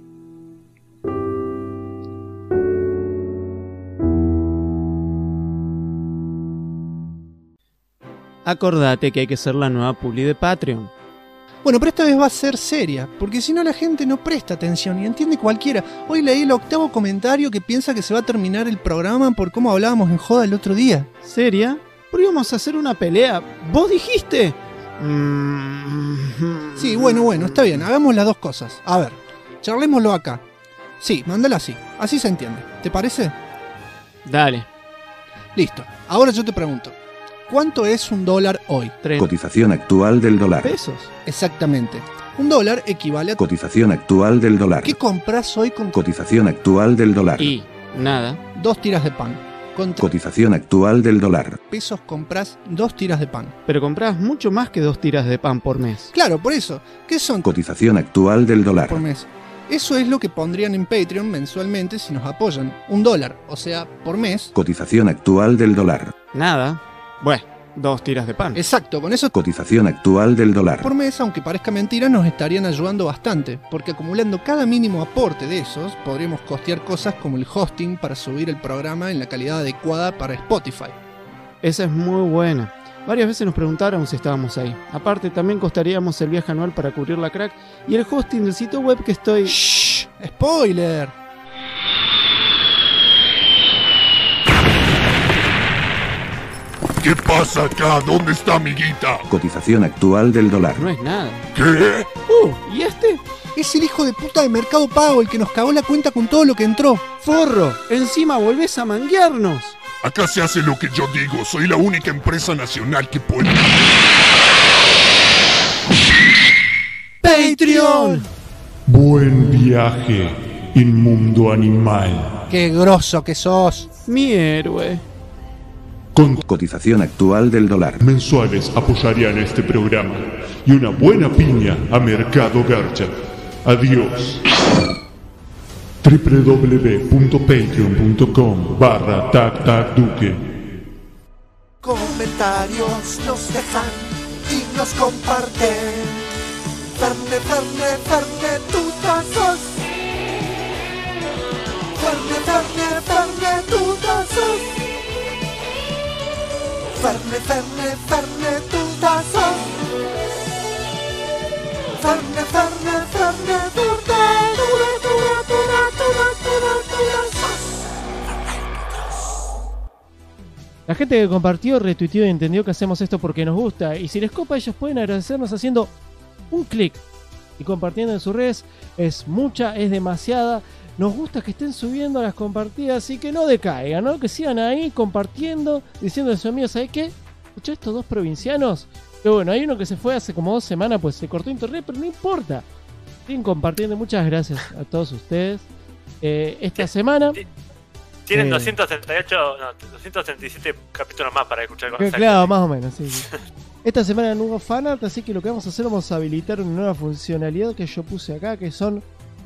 Acordate que hay que ser la nueva publi de Patreon. Bueno, pero esta vez va a ser seria, porque si no la gente no presta atención y entiende cualquiera. Hoy leí el 8º comentario que piensa que se va a terminar el programa por cómo hablábamos en joda el otro día. ¿Seria? ¿Por qué íbamos a hacer una pelea? ¿Vos dijiste? Sí, bueno, está bien, hagamos las dos cosas. A ver, charlémoslo acá. Sí, mándala así se entiende. ¿Te parece? Dale. Listo, ahora yo te pregunto. ¿Cuánto es $1 hoy? Cotización actual del dólar. ¿Pesos? Exactamente. $1 equivale a... Cotización actual del dólar. ¿Qué compras hoy con... Cotización actual del dólar. Y nada. 2 tiras de pan. Con cotización actual del dólar. Pesos compras 2 tiras de pan. Pero compras mucho más que 2 tiras de pan por mes. Claro, por eso. ¿Qué son? Cotización actual del dólar. Por mes. Eso es lo que pondrían en Patreon mensualmente si nos apoyan. $1, o sea, por mes. Cotización actual del dólar. Nada. Bueno, 2 tiras de pan. Exacto, con eso... Cotización actual del dólar. Por mes, aunque parezca mentira, nos estarían ayudando bastante, porque acumulando cada mínimo aporte de esos, podríamos costear cosas como el hosting para subir el programa en la calidad adecuada para Spotify. Esa es muy buena. Varias veces nos preguntaron si estábamos ahí. Aparte, también costaríamos el viaje anual para cubrir la crack y el hosting del sitio web que estoy... ¡Shh! ¡Spoiler! ¿Qué pasa acá? ¿Dónde está amiguita? Cotización actual del dólar. No es nada. ¿Qué? ¿Y este? Es el hijo de puta de Mercado Pago el que nos cagó la cuenta con todo lo que entró. ¡Forro! Encima volvés a manguearnos. Acá se hace lo que yo digo. Soy la única empresa nacional que puede... ¡Patreon! Buen viaje, inmundo animal. ¡Qué grosso que sos! Mi héroe. Con cotización actual del dólar. Mensuales apoyarían este programa y una buena piña a Mercado Garcha. Adiós. www.patreon.com/tactacduque. Comentarios nos dejan y nos comparten. Ferne, tutazos. Ferne, tutazos. Ferne, tutazos. Ferne, La gente que compartió, retuiteó y entendió que hacemos esto porque nos gusta. Y si les copa, ellos pueden agradecernos haciendo un clic y compartiendo en sus redes. Es mucha, es demasiada. Nos gusta que estén subiendo las compartidas y que no decaigan, ¿no? Que sigan ahí compartiendo, diciendo a sus amigos, ¿sabes qué? Escuchá estos dos provincianos. Que bueno, hay uno que se fue hace como 2 semanas, pues se cortó internet, pero no importa. Siguen compartiendo. Muchas gracias a todos ustedes. Esta semana... Tienen 237 capítulos más para escuchar con claro, más o menos, sí. Esta semana no hubo fanart, así que lo que vamos a hacer, vamos a habilitar una nueva funcionalidad que yo puse acá, que son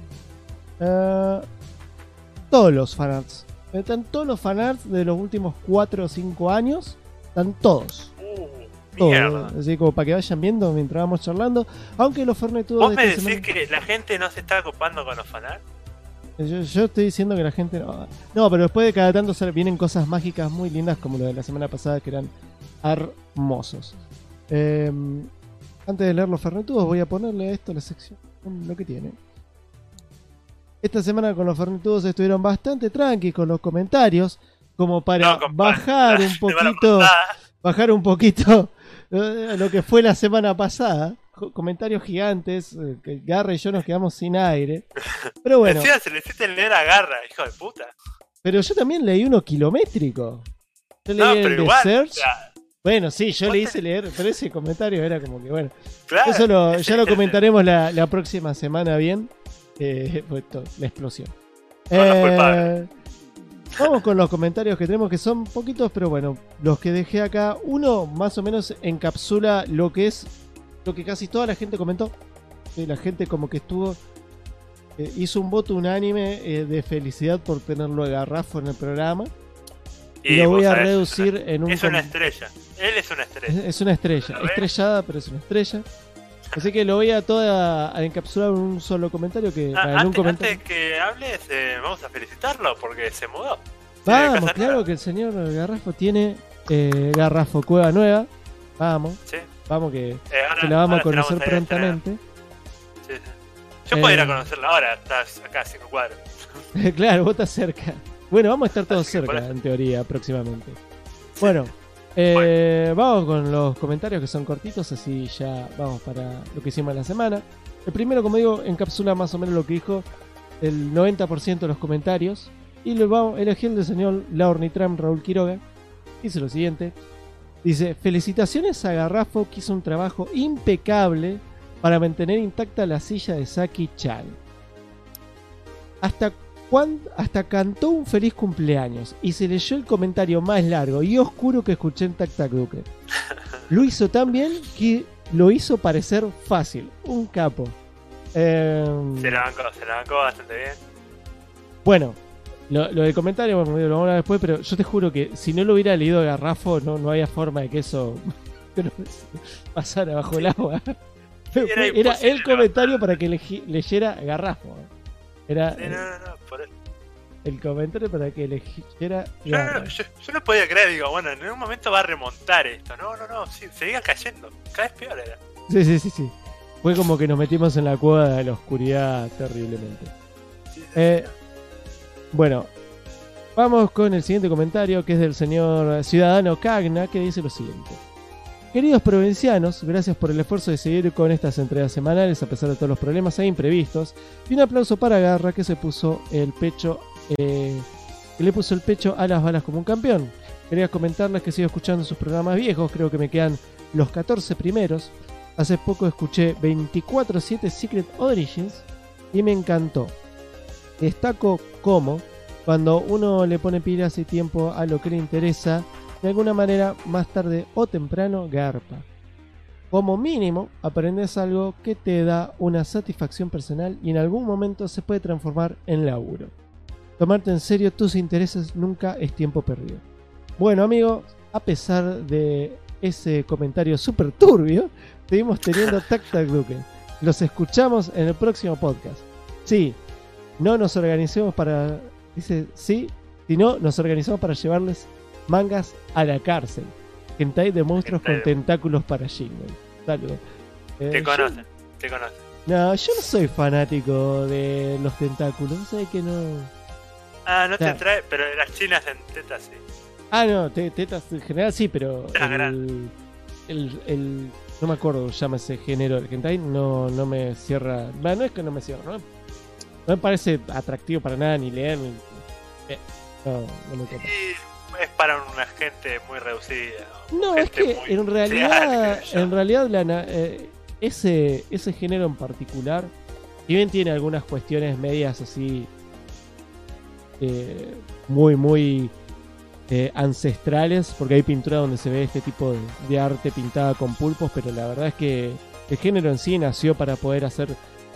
todos los fanarts. Están todos los fanarts de los últimos 4 o 5 años. Están todos. Todos, así como para que vayan viendo mientras vamos charlando. Aunque los fernetudos... ¿Vos me decís que la gente no se está ocupando con los fanarts? Yo estoy diciendo que la gente no, pero después de cada tanto vienen cosas mágicas muy lindas como lo de la semana pasada, que eran hermosos. Antes de leer los fernetudos, voy a ponerle esto a la sección, lo que tiene. Esta semana con los fernetudos estuvieron bastante tranqui con los comentarios, como para bajar un poquito lo que fue la semana pasada. Comentarios gigantes, que Garra y yo nos quedamos sin aire. Pero bueno. Decía, se le hiciste leer a Garra, hijo de puta. Pero yo también leí uno kilométrico. Yo leí el de Search. Bueno, sí, yo le hice leer, pero ese comentario era como que bueno. Claro, eso ya lo comentaremos la próxima semana bien. Fue la explosión. Vamos con los comentarios que tenemos, que son poquitos, pero bueno, los que dejé acá. Uno más o menos encapsula lo que casi toda la gente comentó. La gente como que hizo un voto unánime de felicidad por tenerlo a Garrafo en el programa. Y lo voy a reducir en un... Es una estrella. Él es una estrella. Es una estrella. Estrellada, pero es una estrella. Así que lo voy a encapsular en un solo comentario. Antes que hables, vamos a felicitarlo porque se mudó. Vamos, claro que el señor Garrafo tiene Garrafo Cueva Nueva. Vamos. Sí. Vamos que la vamos a conocer prontamente. Sí. Yo puedo ir a conocerla ahora, estás acá a 5 cuadros. Claro, vos estás cerca. Bueno, vamos a estar todos cerca, en teoría, próximamente. Sí. Bueno, vamos con los comentarios que son cortitos, así ya vamos para lo que hicimos la semana. El primero, como digo, encapsula más o menos lo que dijo el 90% de los comentarios. Y lo vamos a elegir el del señor Laornitram Raúl Quiroga. Dice lo siguiente. Dice, felicitaciones a Garrafo, que hizo un trabajo impecable para mantener intacta la silla de Saki-chan. Hasta cantó un feliz cumpleaños y se leyó el comentario más largo y oscuro que escuché en Tac Tac Duke. Lo hizo tan bien que lo hizo parecer fácil. Un capo. Se la bancó bastante bien. Bueno. Lo del comentario, bueno, lo vamos a hablar después, pero yo te juro que si no lo hubiera leído Garrafo, no había forma de que eso pasara bajo el agua. Era el comentario para que leyera Garrafo. Era por eso. El comentario para que leyera Garrafo. Yo no podía creer, digo, bueno, en un momento va a remontar esto. No, sí, seguía cayendo, cada vez peor era. Sí. Fue como que nos metimos en la cueva de la oscuridad terriblemente. Bueno, vamos con el siguiente comentario, que es del señor Ciudadano Cagna, que dice lo siguiente. Queridos provincianos, gracias por el esfuerzo de seguir con estas entregas semanales a pesar de todos los problemas e imprevistos. Y un aplauso para Garra, que le puso el pecho a las balas como un campeón. Quería comentarles que sigo escuchando sus programas viejos, creo que me quedan los 14 primeros. Hace poco escuché 24/7 Secret Origins y me encantó. Destaco cómo, cuando uno le pone pilas y tiempo a lo que le interesa, de alguna manera, más tarde o temprano, garpa. Como mínimo, aprendes algo que te da una satisfacción personal y en algún momento se puede transformar en laburo. Tomarte en serio tus intereses nunca es tiempo perdido. Bueno, amigos, a pesar de ese comentario súper turbio, seguimos teniendo Tac Tac Duke. Los escuchamos en el próximo podcast. Sí. No nos organicemos para... Dice, sí, si no, nos organizamos para llevarles mangas a la cárcel. Hentai de monstruos con tentáculos para Jingle. Saludos. Te conocen. No, yo no soy fanático de los tentáculos. ¿Sabes que no? No te trae, pero las chinas en tetas sí. No, tetas en general sí, pero Tetas el no me acuerdo cómo se llama ese género, el hentai no me cierra. Bueno, no es que no me cierra, no me parece atractivo para nada ni leer. No me copa. Es para una gente muy reducida. No, es que en realidad, ese género en particular, si bien tiene algunas cuestiones medias así muy ancestrales, porque hay pintura donde se ve este tipo de arte pintada con pulpos, pero la verdad es que el género en sí nació para poder hacer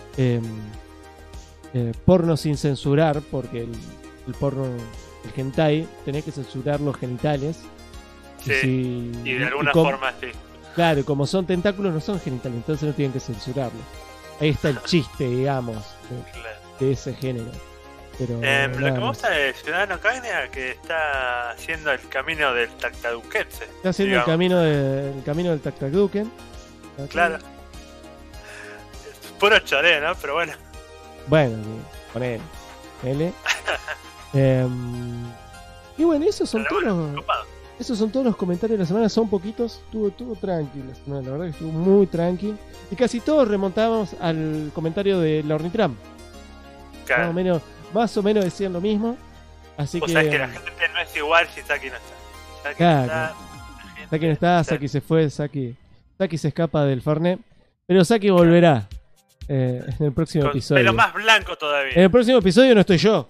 porno sin censurar, porque el porno, el hentai, tenés que censurar los genitales. Sí, y de alguna forma sí. Claro, como son tentáculos no son genitales, entonces no tienen que censurarlos. Ahí está el chiste, digamos, de ese género. Pero lo que me gusta de Ciudadano Kagnia, que está haciendo el camino del Taktadukense. Está haciendo el camino del Taktaduken. Claro. Puro choré, ¿no? Pero bueno. Bueno, ponele. Y bueno, esos son todos los comentarios de la semana. Son poquitos. Estuvo tranquilo la semana, la verdad que estuvo muy tranquilo. Y casi todos remontamos al comentario de la Ornitram. Claro. Más o menos decían lo mismo. Así que. O sea, que la gente no es igual si Saki no está. Saki no está, Saki se fue, Saki se escapa del Fernet. Pero Saki volverá en el próximo episodio. Pero más blanco todavía. En el próximo episodio no estoy yo.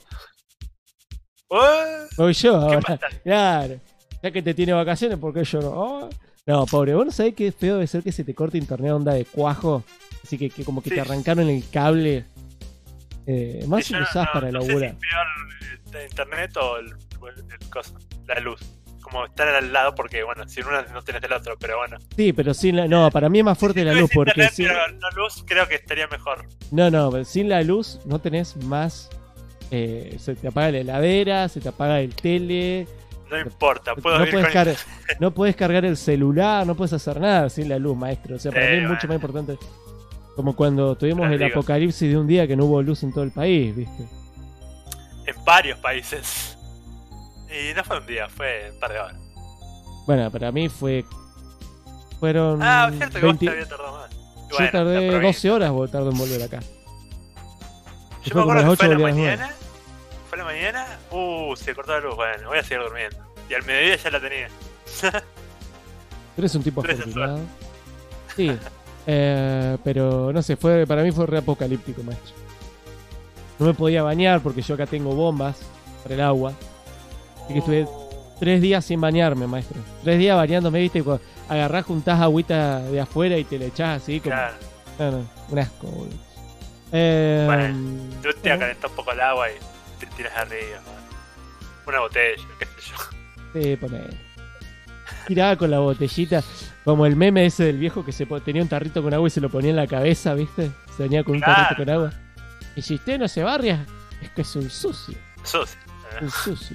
Voy yo ahora. Claro. Ya que te tiene vacaciones, ¿por qué yo no? No, pobre. ¿Vos no sabés qué feo debe ser que se te corte internet onda de cuajo? Así que como que te arrancaron el cable. Más si lo usás para laburar. No sé si es peor internet o el la luz. Como estar al lado, porque bueno, sin uno no tenés el otro, pero bueno. Sí, pero sin la. No, para mí es más fuerte la luz, porque internet, pero la luz creo que estaría mejor. No, pero sin la luz no tenés más. Se te apaga la heladera, se te apaga el tele. No importa, no puedes cargar el celular, no puedes hacer nada sin la luz, maestro. O sea, para mí es mucho más importante. Como cuando tuvimos el apocalipsis de un día que no hubo luz en todo el país, ¿viste? En varios países. Y no fue un día, fue un par de horas. Bueno, para mí fueron. Cierto que 20... vos te había tardado más. Yo tardé 12 horas en volver acá. Yo me acuerdo que fue la mañana. Fue la mañana. Se cortó la luz. Bueno, voy a seguir durmiendo. Y al mediodía ya la tenía. Eres un tipo afortunado. Sí. Pero no sé, para mí fue re apocalíptico, maestro. No me podía bañar porque yo acá tengo bombas para el agua. Así que estuve 3 días sin bañarme, maestro. 3 días bañándome, viste, agarrás, juntás agüita de afuera y te la echás así como. Claro. No, un asco, boludo. Bueno, tú te calentás un poco el agua y te tiras arriba. Una botella, qué sé yo. Sí, poné. Tiraba con la botellita, como el meme ese del viejo que tenía un tarrito con agua y se lo ponía en la cabeza, ¿viste? Se venía con un tarrito con agua. Y si usted no se barria, es que es un sucio. Un sucio.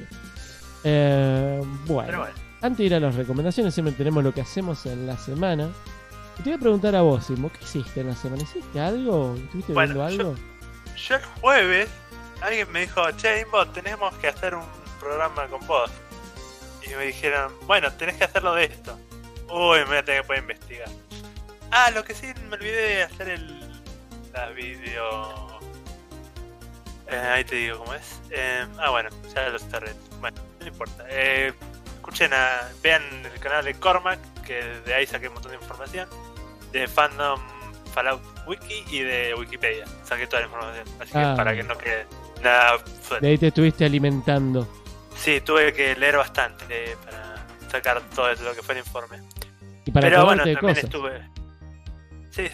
Bueno, antes de ir a las recomendaciones, siempre tenemos lo que hacemos en la semana. Y te voy a preguntar a vos, Simo, ¿qué hiciste en la semana? ¿Hiciste algo? ¿Estuviste viendo algo? Yo el jueves, alguien me dijo, che, Imbo, tenemos que hacer un programa con vos. Y me dijeron, bueno, tenés que hacerlo de esto. Uy, me voy a tener que poder investigar. Lo que sí, me olvidé de hacer la video... ahí te digo cómo es. Bueno, ya lo cerré. Bueno, no importa. Vean el canal de Cormac, que de ahí saqué un montón de información. De Fandom Fallout Wiki y de Wikipedia. Saqué toda la información. Así que para que no quede nada suelto. De ahí te estuviste alimentando. Sí, tuve que leer bastante para sacar todo lo que fue el informe. Y para pero bueno, de también cosas. estuve... Sí.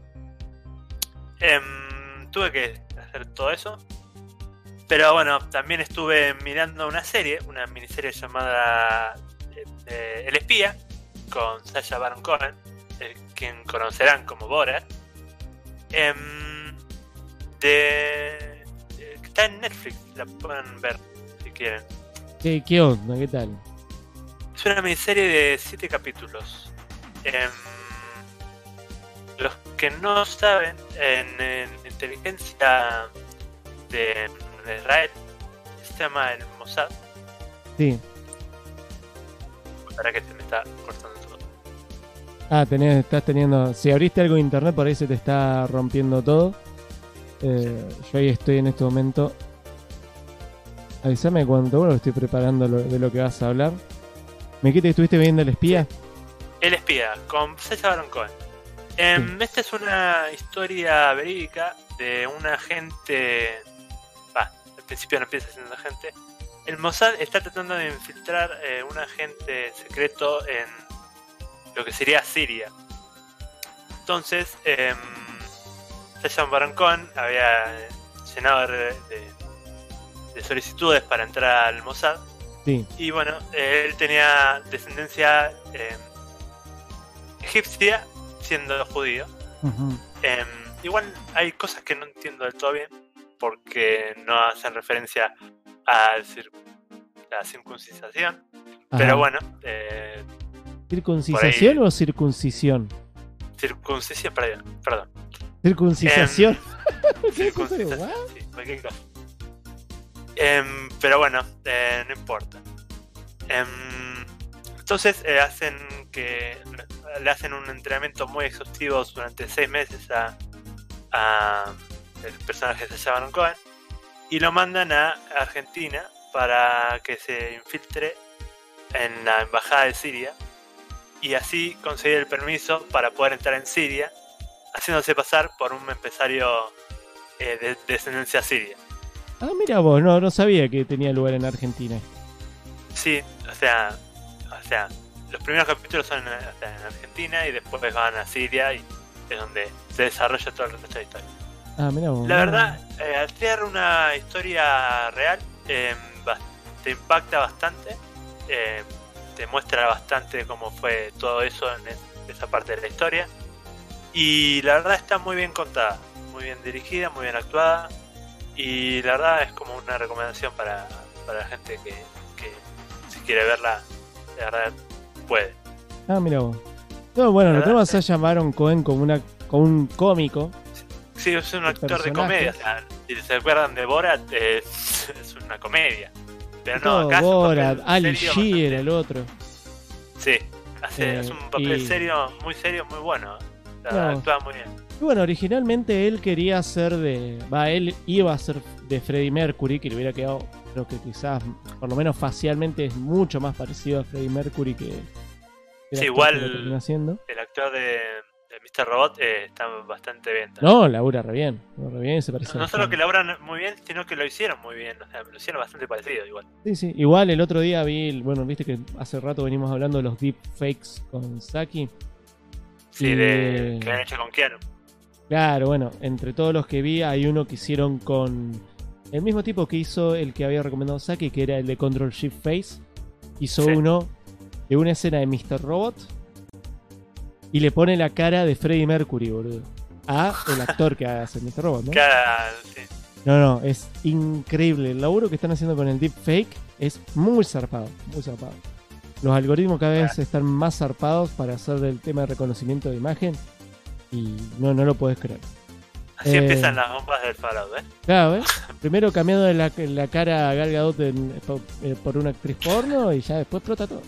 Tuve que hacer todo eso. Pero bueno, también estuve mirando una miniserie llamada El Espía, con Sacha Baron Cohen, quien conocerán como Borat. Está en Netflix, la pueden ver si quieren. ¿Qué onda? ¿Qué tal? Es una miniserie de 7 capítulos. Los que no saben, en inteligencia de Israel se llama el Mossad. Sí. Para que se me está cortando todo. Ah, estás teniendo... Si abriste algo de internet, por ahí se te está rompiendo todo. Yo ahí estoy en este momento. Avísame cuando bueno, estoy preparando de lo que vas a hablar. ¿Me quita que estuviste viendo El Espía? El Espía, con Sacha Baron Cohen. Esta es una historia verídica de un agente... al principio no empieza siendo agente. El Mossad está tratando de infiltrar un agente secreto en lo que sería Siria. Entonces, Sacha Baron Cohen había llenado de solicitudes para entrar al Mossad. Sí. Y bueno, él tenía descendencia egipcia siendo judío. Uh-huh. Igual hay cosas que no entiendo del todo bien porque no hacen referencia a la circuncisión. Ajá. Pero bueno, ¿circuncisación o circuncisión? Circuncisión, perdón. ¿Circuncisación? Circuncisión, sí, cualquier cosa. Pero bueno, no importa. Entonces le hacen un entrenamiento muy exhaustivo durante 6 meses a el personaje de Sacha Baron Cohen y lo mandan a Argentina para que se infiltre en la embajada de Siria y así conseguir el permiso para poder entrar en Siria, haciéndose pasar por un empresario de descendencia siria. Ah, mira vos, no sabía que tenía lugar en Argentina. Sí, o sea, los primeros capítulos son en Argentina y después van a Siria y es donde se desarrolla todo el resto de la historia. Ah, mira vos. La verdad, al ser una historia real, te impacta bastante, te muestra bastante cómo fue todo eso en esa parte de la historia y la verdad está muy bien contada, muy bien dirigida, muy bien actuada. Y la verdad es como una recomendación para la gente que si quiere verla, la verdad puede. Ah, mira vos. No, bueno, lo tenemos a Sacha Baron Cohen como un cómico. Sí, es un actor de comedia. O sea, si se acuerdan de Borat, es una comedia. Pero no, acá Borat, es Ali G era el otro. Sí, es un papel serio, muy bueno. Actúa muy bien. Y bueno, originalmente él quería hacer él iba a ser de Freddie Mercury, que le hubiera quedado, creo que quizás, por lo menos facialmente, es mucho más parecido a Freddie Mercury que sí, igual el actor de Mr. Robot está bastante bien también. No, labura re bien, se parece. No solo que laburan muy bien, sino que lo hicieron muy bien, o sea, lo hicieron bastante parecido igual. Sí, igual el otro día viste que hace rato venimos hablando de los deepfakes con Saki. Sí, que han hecho con Keanu. Claro, bueno, entre todos los que vi hay uno que hicieron con el mismo tipo que hizo el que había recomendado Saki, que era el de Control Shift Face. Hizo uno de una escena de Mr. Robot y le pone la cara de Freddie Mercury, boludo, a el actor que hace Mr. Robot, ¿no? Claro, sí. No, es increíble. El laburo que están haciendo con el deepfake es muy zarpado, muy zarpado. Los algoritmos cada vez están más zarpados para hacer el tema de reconocimiento de imagen. Y no lo puedes creer. Así empiezan las bombas del Fallout, ¿eh? Claro, ¿ves? Primero cambiando la cara a Gal Gadot por una actriz porno y ya después explota todo.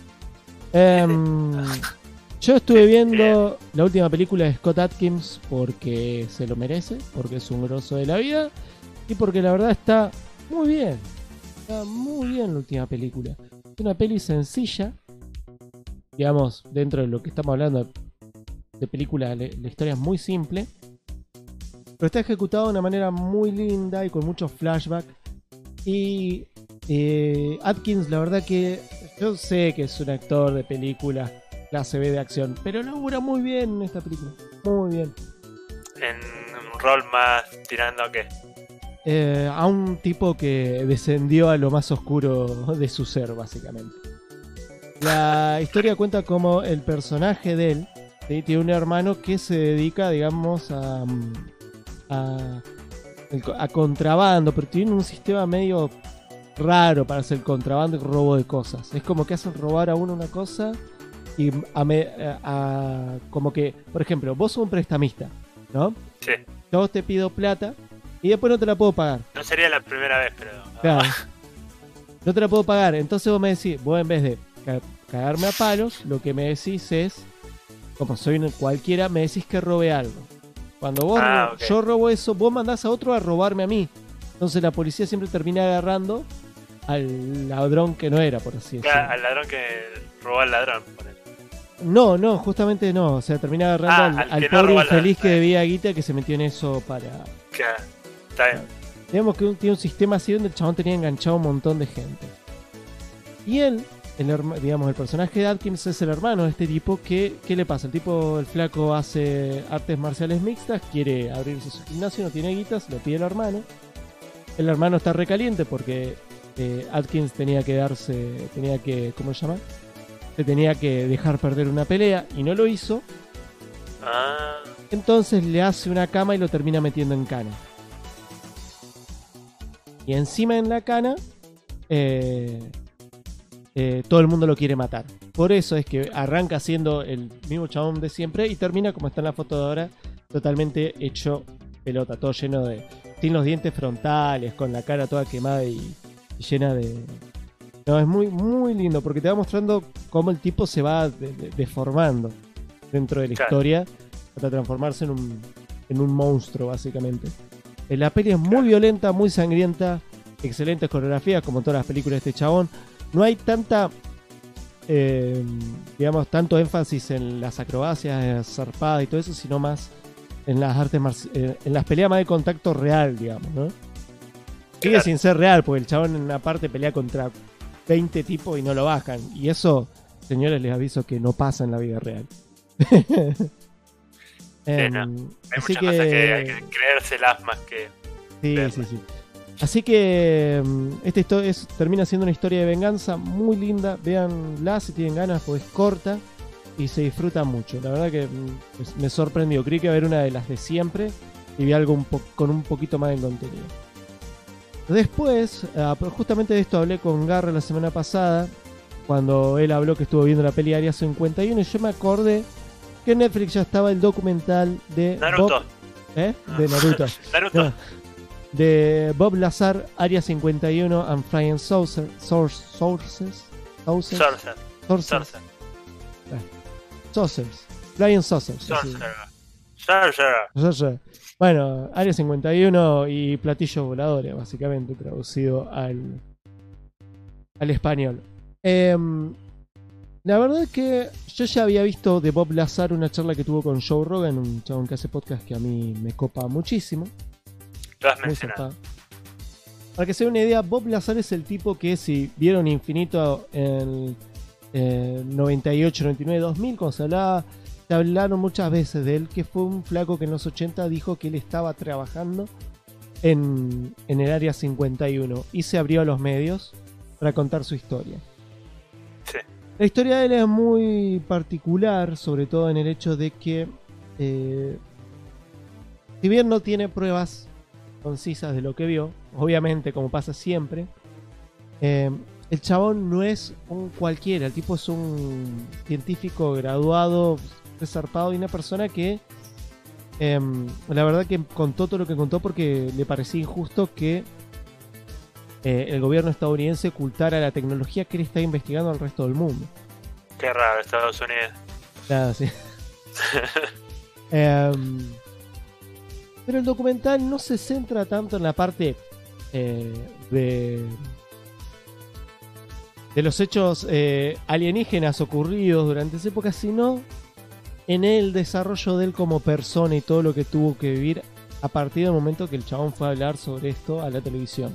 Yo estuve viendo la última película de Scott Adkins porque se lo merece, porque es un grosso de la vida y porque la verdad está muy bien. Está muy bien la última película. Es una peli sencilla, digamos, dentro de lo que estamos hablando de película, la historia es muy simple, pero está ejecutado de una manera muy linda y con muchos flashbacks. Y Atkins, la verdad que yo sé que es un actor de películas clase B de acción, pero labura muy bien en esta película, muy bien. En un rol más tirando a qué? A un tipo que descendió a lo más oscuro de su ser, básicamente. La historia cuenta como el personaje de él tiene un hermano que se dedica, digamos, a contrabando, pero tiene un sistema medio raro para hacer el contrabando y robo de cosas. Es como que hacen robar a uno una cosa y como que, por ejemplo, vos sos un prestamista, ¿no? Sí. Yo te pido plata y después no te la puedo pagar. No sería la primera vez, pero... Claro. No te la puedo pagar, entonces vos me decís, vos en vez de cagarme a palos, lo que me decís es, como soy cualquiera, me decís que robe algo. Cuando vos ok. yo robo eso, vos mandás a otro a robarme a mí. Entonces la policía siempre termina agarrando al ladrón que no era, por así decirlo. Claro, al ladrón que robó al ladrón. ponele. No, justamente no. O sea, termina agarrando al al que no pobre roba al infeliz ladrón. que debía guita, que se metió en eso para... Claro, está bien. Digamos que tiene un sistema así donde el chabón tenía enganchado a un montón de gente. Y él, digamos, el personaje de Atkins es el hermano de este tipo. ¿Qué le pasa? El flaco hace artes marciales mixtas, quiere abrirse su gimnasio, no tiene guitas, lo pide el hermano. El hermano está recaliente porque Atkins tenía que, ¿cómo se llama? Se tenía que dejar perder una pelea y no lo hizo. Entonces le hace una cama y lo termina metiendo en cana. Y encima en la cana todo el mundo lo quiere matar. Por eso es que arranca siendo el mismo chabón de siempre y termina como está en la foto de ahora, totalmente hecho pelota, todo lleno de... sin los dientes frontales, con la cara toda quemada y llena de... No, es muy, muy lindo porque te va mostrando cómo el tipo se va deformando dentro de la historia hasta transformarse en un monstruo, básicamente. La peli es muy violenta, muy sangrienta, excelentes coreografías, como todas las películas de este chabón. No hay tanta, tanto énfasis en las acrobacias, zarpadas y todo eso, sino más en las artes en las peleas más de contacto real, digamos, ¿no? Sigue sin ser real, porque el chabón en una parte pelea contra 20 tipos y no lo bajan. Y eso, señores, les aviso que no pasa en la vida real. Hay así muchas cosas que hay que creérselas más que... Sí. Así que esta historia termina siendo una historia de venganza muy linda. Véanla si tienen ganas, porque es corta y se disfruta mucho. La verdad que me sorprendió. Creí que iba a ver una de las de siempre y vi algo con un poquito más de contenido. Después, justamente de esto hablé con Garra la semana pasada, cuando él habló que estuvo viendo la peli Área 51, y yo me acordé que en Netflix ya estaba el documental de Naruto. De Naruto. Naruto. No, de Bob Lazar, Área 51 and Flying Saucers. Flying Saucers. Bueno, Área 51 y platillos voladores, básicamente, traducido al español. La verdad es que yo ya había visto de Bob Lazar una charla que tuvo con Joe Rogan, un chabón que hace podcast que a mí me copa muchísimo. Lo has mencionado. Para que se den una idea, Bob Lazar es el tipo que, si vieron Infinito en 98, 99, 2000, cuando se hablaron muchas veces de él, que fue un flaco que en los 80 dijo que él estaba trabajando en el Área 51 y se abrió a los medios para contar su historia. Sí. La historia de él es muy particular, sobre todo en el hecho de que si bien no tiene pruebas concisas de lo que vio, obviamente, como pasa siempre, el chabón no es un cualquiera. El tipo es un científico graduado, resarpado, y una persona que la verdad que contó todo lo que contó porque le parecía injusto que el gobierno estadounidense ocultara la tecnología que él está investigando al resto del mundo. Qué raro, Estados Unidos. Nada, sí. Pero el documental no se centra tanto en la parte de los hechos alienígenas ocurridos durante esa época, sino en el desarrollo de él como persona y todo lo que tuvo que vivir a partir del momento que el chabón fue a hablar sobre esto a la televisión.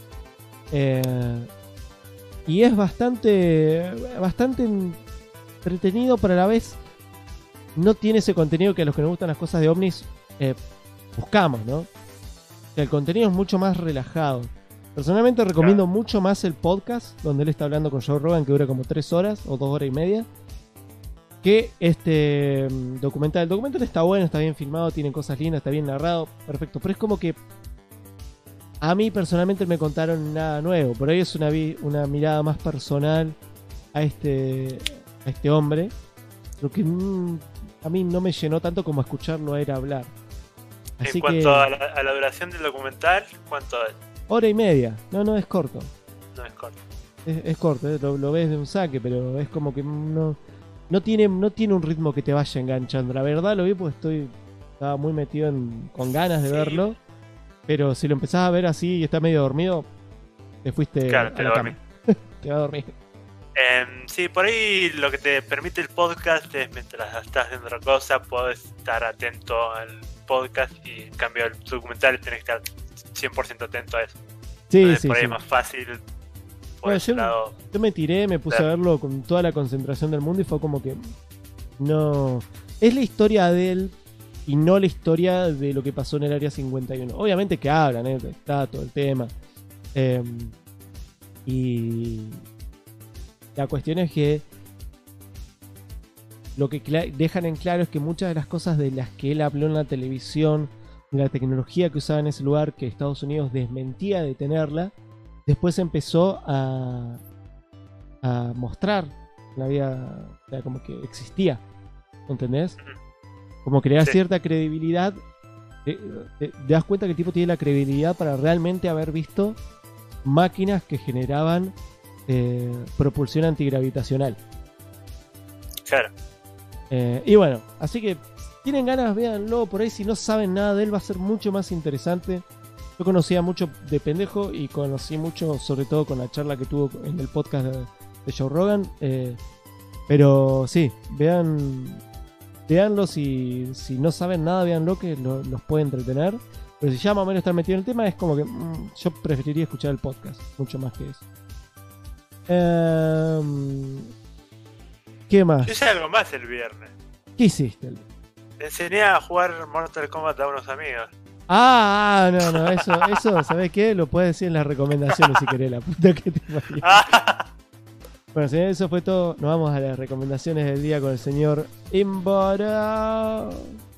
Y es bastante entretenido, pero a la vez no tiene ese contenido que a los que nos gustan las cosas de ovnis buscamos, ¿no? O sea, el contenido es mucho más relajado. Personalmente recomiendo mucho más el podcast donde él está hablando con Joe Rogan, que dura como 3 horas o 2 horas y media, que este documental. El documental está bueno, está bien filmado, tiene cosas lindas, está bien narrado, perfecto. Pero es como que a mí personalmente me contaron nada nuevo. Por ahí es una mirada más personal a este hombre, lo que a mí no me llenó tanto como escucharlo a él hablar. Así en cuanto a la duración del documental, ¿cuánto es? 1 hora y media. No es corto. No es corto. Es corto, lo ves de un saque, pero es como que no tiene un ritmo que te vaya enganchando. La verdad lo vi porque estaba muy metido con ganas de verlo, pero si lo empezás a ver así y está medio dormido, te fuiste Claro, a la cama. Te va a dormir. Sí, por ahí lo que te permite el podcast es mientras estás haciendo otra cosa, puedes estar atento al podcast y en cambio el documental tenés que estar 100% atento a eso. Sí, Entonces, sí, por ahí sí. es más fácil. Por Bueno, ese lado. yo me tiré, me puse a verlo con toda la concentración del mundo y fue como que no... Es la historia de él y no la historia de lo que pasó en el Área 51. Obviamente que hablan, está todo el tema. Y la cuestión es que lo que dejan en claro es que muchas de las cosas de las que él habló en la televisión, de la tecnología que usaba en ese lugar, que Estados Unidos desmentía de tenerla, después empezó a mostrar la vida, o sea, como que existía, ¿entendés? Como que le da cierta credibilidad. Te das cuenta que el tipo tiene la credibilidad para realmente haber visto máquinas que generaban propulsión antigravitacional. Claro. Y bueno, así que tienen ganas, véanlo. Por ahí, si no saben nada de él, va a ser mucho más interesante. Yo conocía mucho de pendejo y conocí mucho, sobre todo con la charla que tuvo en el podcast de Joe Rogan. Pero sí, véanlo. Si no saben nada, véanlo, que los puede entretener. Pero si ya más o menos están metidos en el tema, es como que yo preferiría escuchar el podcast, mucho más que eso. ¿Qué más? Yo hice algo más el viernes. ¿Qué hiciste? Le enseñé a jugar Mortal Kombat a unos amigos. No, eso, ¿sabés qué? Lo puedes decir en las recomendaciones si querés, la puta que te parió. Bueno, señores, eso fue todo. Nos vamos a las recomendaciones del día con el señor Imbora.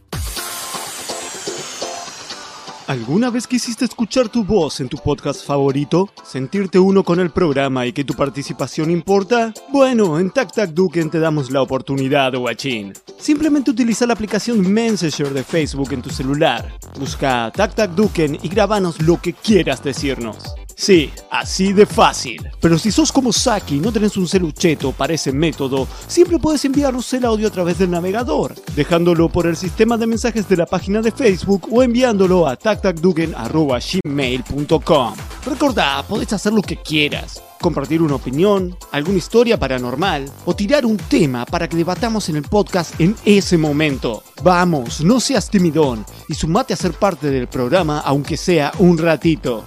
¿Alguna vez quisiste escuchar tu voz en tu podcast favorito? ¿Sentirte uno con el programa y que tu participación importa? Bueno, en TacTacDuken te damos la oportunidad, guachín. Simplemente utiliza la aplicación Messenger de Facebook en tu celular. Busca TacTacDuken y grabanos lo que quieras decirnos. Sí, así de fácil. Pero si sos como Saki y no tenés un celucheto para ese método, siempre puedes enviarnos el audio a través del navegador, dejándolo por el sistema de mensajes de la página de Facebook o enviándolo a tactacduken@gmail.com. Recordá, podés hacer lo que quieras. Compartir una opinión, alguna historia paranormal o tirar un tema para que debatamos en el podcast en ese momento. Vamos, no seas timidón y sumate a ser parte del programa aunque sea un ratito.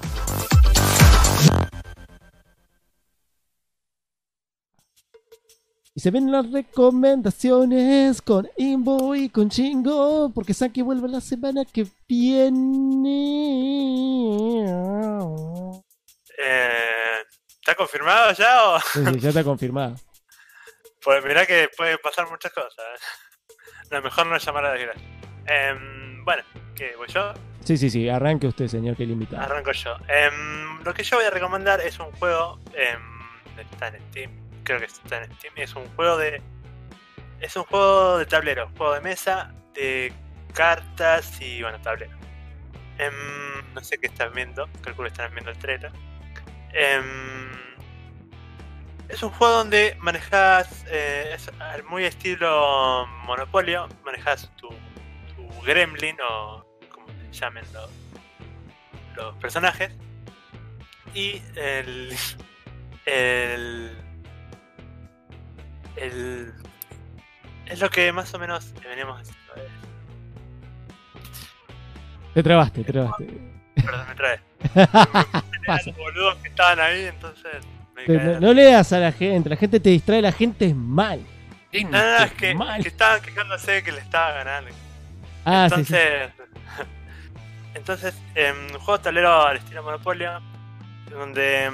Y se ven las recomendaciones con Imbo y con Chingo, porque Saki vuelve la semana que viene. ¿Está confirmado ya o...? Sí, ya está confirmado. Pues mirá que puede pasar muchas cosas. No, mejor no llamar a la desgracia. Bueno, ¿qué? ¿Voy yo? Sí, arranque usted, señor, que limita. Arranco yo. Lo que yo voy a recomendar es un juego... está en Steam. Creo que está en Steam. Es un juego de tablero, juego de mesa, de cartas y bueno, tablero. No sé qué están viendo, calculo que están viendo el trailer. Es un juego donde manejas, es muy estilo Monopolio, manejas tu gremlin o como se llamen los personajes y es lo que más o menos veníamos haciendo. Te trabaste. Perdón, me trae. Los boludos que estaban ahí, entonces no leas a la gente te distrae, la gente es mal. No, es que estaban quejándose que le estaba ganando. Entonces, un juego de tablero al estilo Monopolio, donde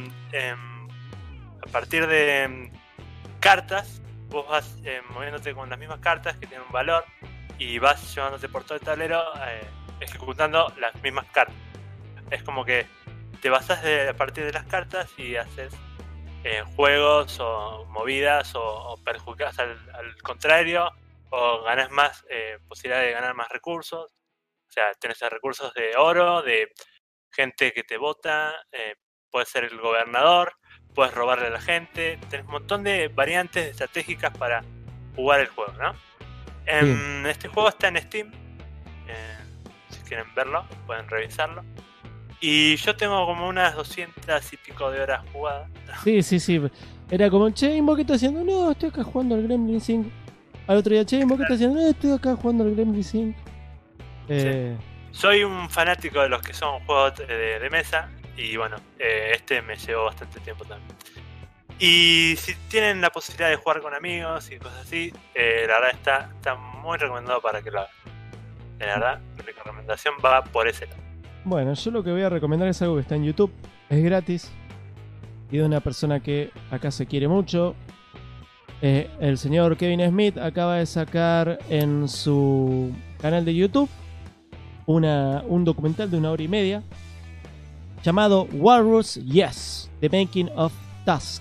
a partir de cartas, vos vas moviéndote con las mismas cartas que tienen un valor y vas llevándote por todo el tablero ejecutando las mismas cartas. Es como que te basás a partir de las cartas y haces juegos o movidas o perjudicas al contrario o ganas más posibilidad de ganar más recursos. O sea, tenés recursos de oro, de gente que te vota, puede ser el gobernador, puedes robarle a la gente, tenés un montón de variantes estratégicas para jugar el juego, ¿no? Este juego está en Steam, si quieren verlo, pueden revisarlo. Y yo tengo como unas 200 y pico de horas jugadas. Sí. Era como, che, Imbo, ¿qué estás haciendo? No, estoy acá jugando al Gremlin 5. Al otro día, che, Imbo, ¿qué estás haciendo? No, estoy acá jugando al Gremlin 5. Soy un fanático de los que son juegos de mesa. Y bueno, este me llevó bastante tiempo también. Y si tienen la posibilidad de jugar con amigos y cosas así, la verdad está muy recomendado para que lo hagan. La verdad, mi recomendación va por ese lado. Bueno, yo lo que voy a recomendar es algo que está en YouTube. Es gratis. Y de una persona que acá se quiere mucho. El señor Kevin Smith acaba de sacar en su canal de YouTube un documental de 1 hora y media llamado Walrus Yes, The Making of Tusk.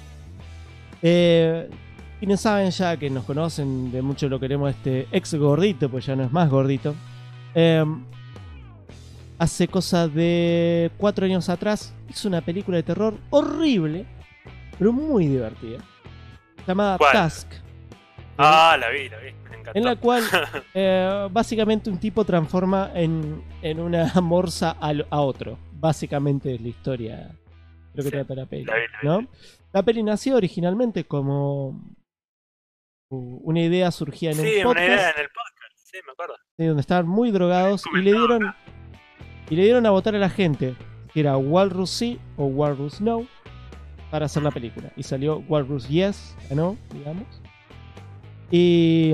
Quienes saben ya, que nos conocen de mucho, lo queremos, este ex gordito, pues ya no es más gordito. Hace cosa de 4 años atrás hizo una película de terror horrible, pero muy divertida, llamada Tusk. La vi, me encantó. En la cual básicamente un tipo transforma en una morsa a otro. Básicamente es la historia, creo que trata la peli, ¿no? La peli nació originalmente como una idea surgía en el podcast. Sí, una idea en el podcast, sí, me acuerdo. Sí, donde estaban muy drogados y le dieron a votar a la gente que era Walrus sí o Walrus no para hacer la película. Y salió Walrus Yes, ¿no? Digamos. Y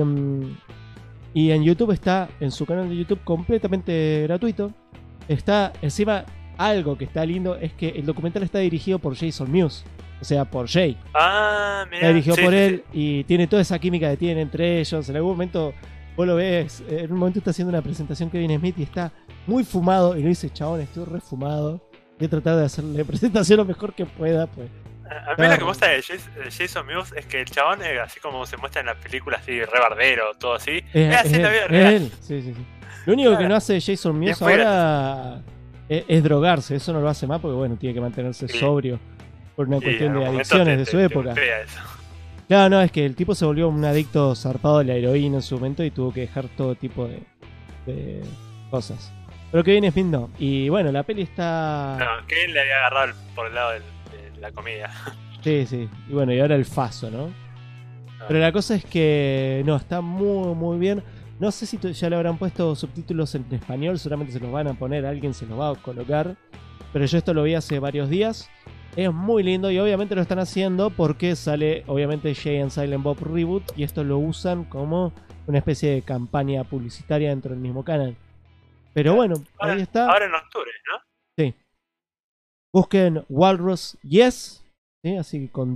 en YouTube está, en su canal de YouTube, completamente gratuito. Está encima, algo que está lindo es que el documental está dirigido por Jason Mewes. O sea, por Jay. Mira. Está dirigido por él y tiene toda esa química que tienen entre ellos. En algún momento vos lo ves, en un momento está haciendo una presentación Kevin Smith y está muy fumado y le dice, chabón, estoy re fumado. Voy a tratar de hacerle presentación lo mejor que pueda, pues. A mí lo que me gusta de Jason Mewes es que el chabón, así como se muestra en las películas, así, re barbero, todo así, es así en la vida real. Sí. Lo único que no hace Jason Mewes ahora es drogarse. Eso no lo hace más porque, bueno, tiene que mantenerse sobrio por una cuestión de adicciones de su época. Claro, no, es que el tipo se volvió un adicto zarpado de la heroína en su momento y tuvo que dejar todo tipo de cosas. Pero Kevin Smith no. Y bueno, la peli está... No, Kevin le había agarrado por el lado de la comida. Sí. Y bueno, y ahora el faso, ¿no? Pero la cosa es que no, está muy, muy bien. No sé si ya le habrán puesto subtítulos en español, seguramente se los van a poner, alguien se los va a colocar. Pero yo esto lo vi hace varios días. Es muy lindo y obviamente lo están haciendo porque sale, obviamente, Jay and Silent Bob Reboot. Y esto lo usan como una especie de campaña publicitaria dentro del mismo canal. Pero bueno, ahí está. Ahora en octubre, ¿no? Sí. Busquen Walrus Yes, ¿sí? Así con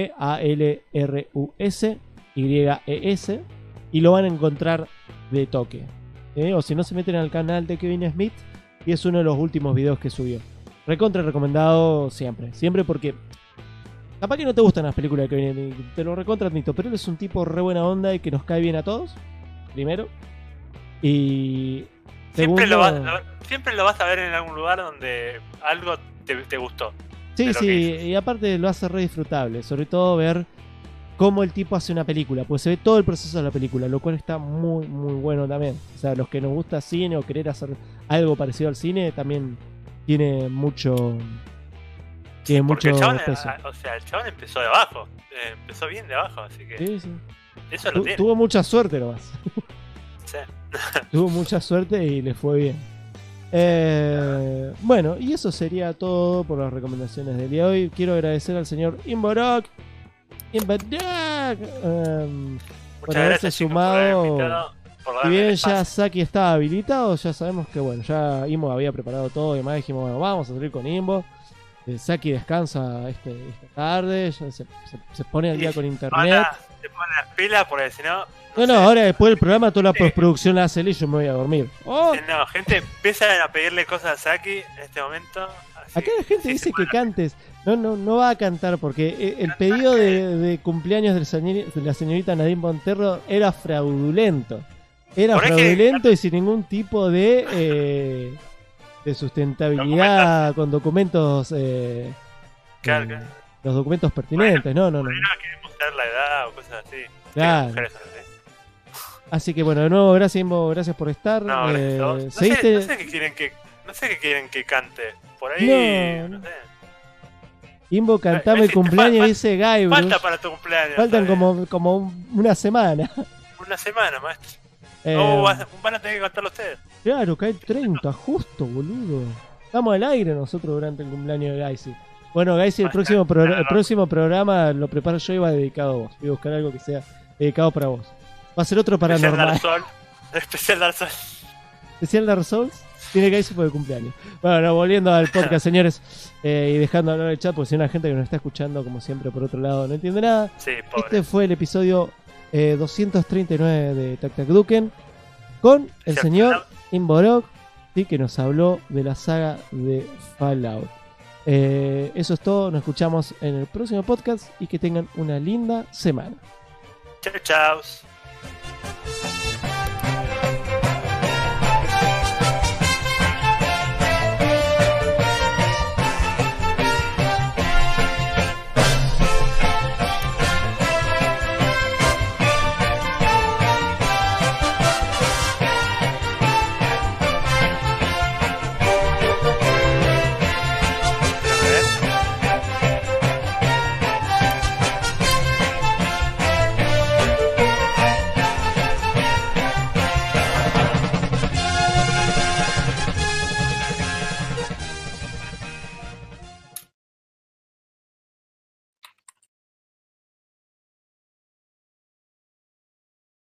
WALRUS YES y lo van a encontrar de toque. O si no, se meten al canal de Kevin Smith y es uno de los últimos videos que subió. Recontra recomendado siempre porque capaz que no te gustan las películas de Kevin Smith, te lo recontra admito, pero él es un tipo re buena onda y que nos cae bien a todos, primero. Y siempre lo vas a ver en algún lugar donde algo te gustó. Sí, y aparte lo hace re disfrutable, sobre todo ver cómo el tipo hace una película, pues se ve todo el proceso de la película, lo cual está muy, muy bueno también. O sea, los que nos gusta cine o querer hacer algo parecido al cine, también tiene mucho el chabón, o sea, el chabón empezó de abajo, empezó bien de abajo, así que sí. Eso lo tiene. Tuvo mucha suerte nomás. Sí. Tuvo mucha suerte y le fue bien. Bueno, y eso sería todo por las recomendaciones del día de hoy. Quiero agradecer al señor Imborok por haberse sumado. Si bien ya Saki estaba habilitado, ya sabemos que bueno, ya Imbo había preparado todo y demás. Dijimos, bueno, vamos a salir con Imbo. Saki descansa esta tarde, ya se pone al día con internet. Ahora se pone las pilas porque si no... No, ahora después del programa toda la postproducción la hace él y yo me voy a dormir. No, gente, empieza a pedirle cosas a Saki en este momento. Así, acá la gente dice que cantes. No va a cantar porque el pedido de cumpleaños de la señorita Nadine Monterro era fraudulento. Era fraudulento y sin ningún tipo de sustentabilidad, con documentos los documentos pertinentes, no. No quieren mostrar la edad o cosas así. Claro. Mujeres, Así que bueno, de nuevo, gracias Imbo, gracias por estar. no, no sé qué quieren que cante. Por ahí, no sé. Imbo, cantame el cumpleaños, dice Guybrush. Falta para tu cumpleaños. Faltan como una semana. Una semana, maestro. Van a tener que cantarlo ustedes. Claro, cae 30, justo, boludo. Estamos al aire nosotros durante el cumpleaños de Gaisi. Bueno, Gaisi, el próximo programa lo preparo yo y va dedicado a vos. Voy a buscar algo que sea dedicado para vos. Va a ser otro paranormal. Especial Dark Souls. Especial Dark Souls. Tiene Gaisi por el cumpleaños. Bueno, volviendo al podcast, señores. Y dejando hablar el chat, porque si no, la gente que nos está escuchando, como siempre, por otro lado, no entiende nada. Sí, pobre. Este fue el episodio 239 de Tac Tac Duken. Con el señor Imborog, ¿sí? Que nos habló de la saga de Fallout. Eso es todo. Nos escuchamos en el próximo podcast. Y que tengan una linda semana. Chao.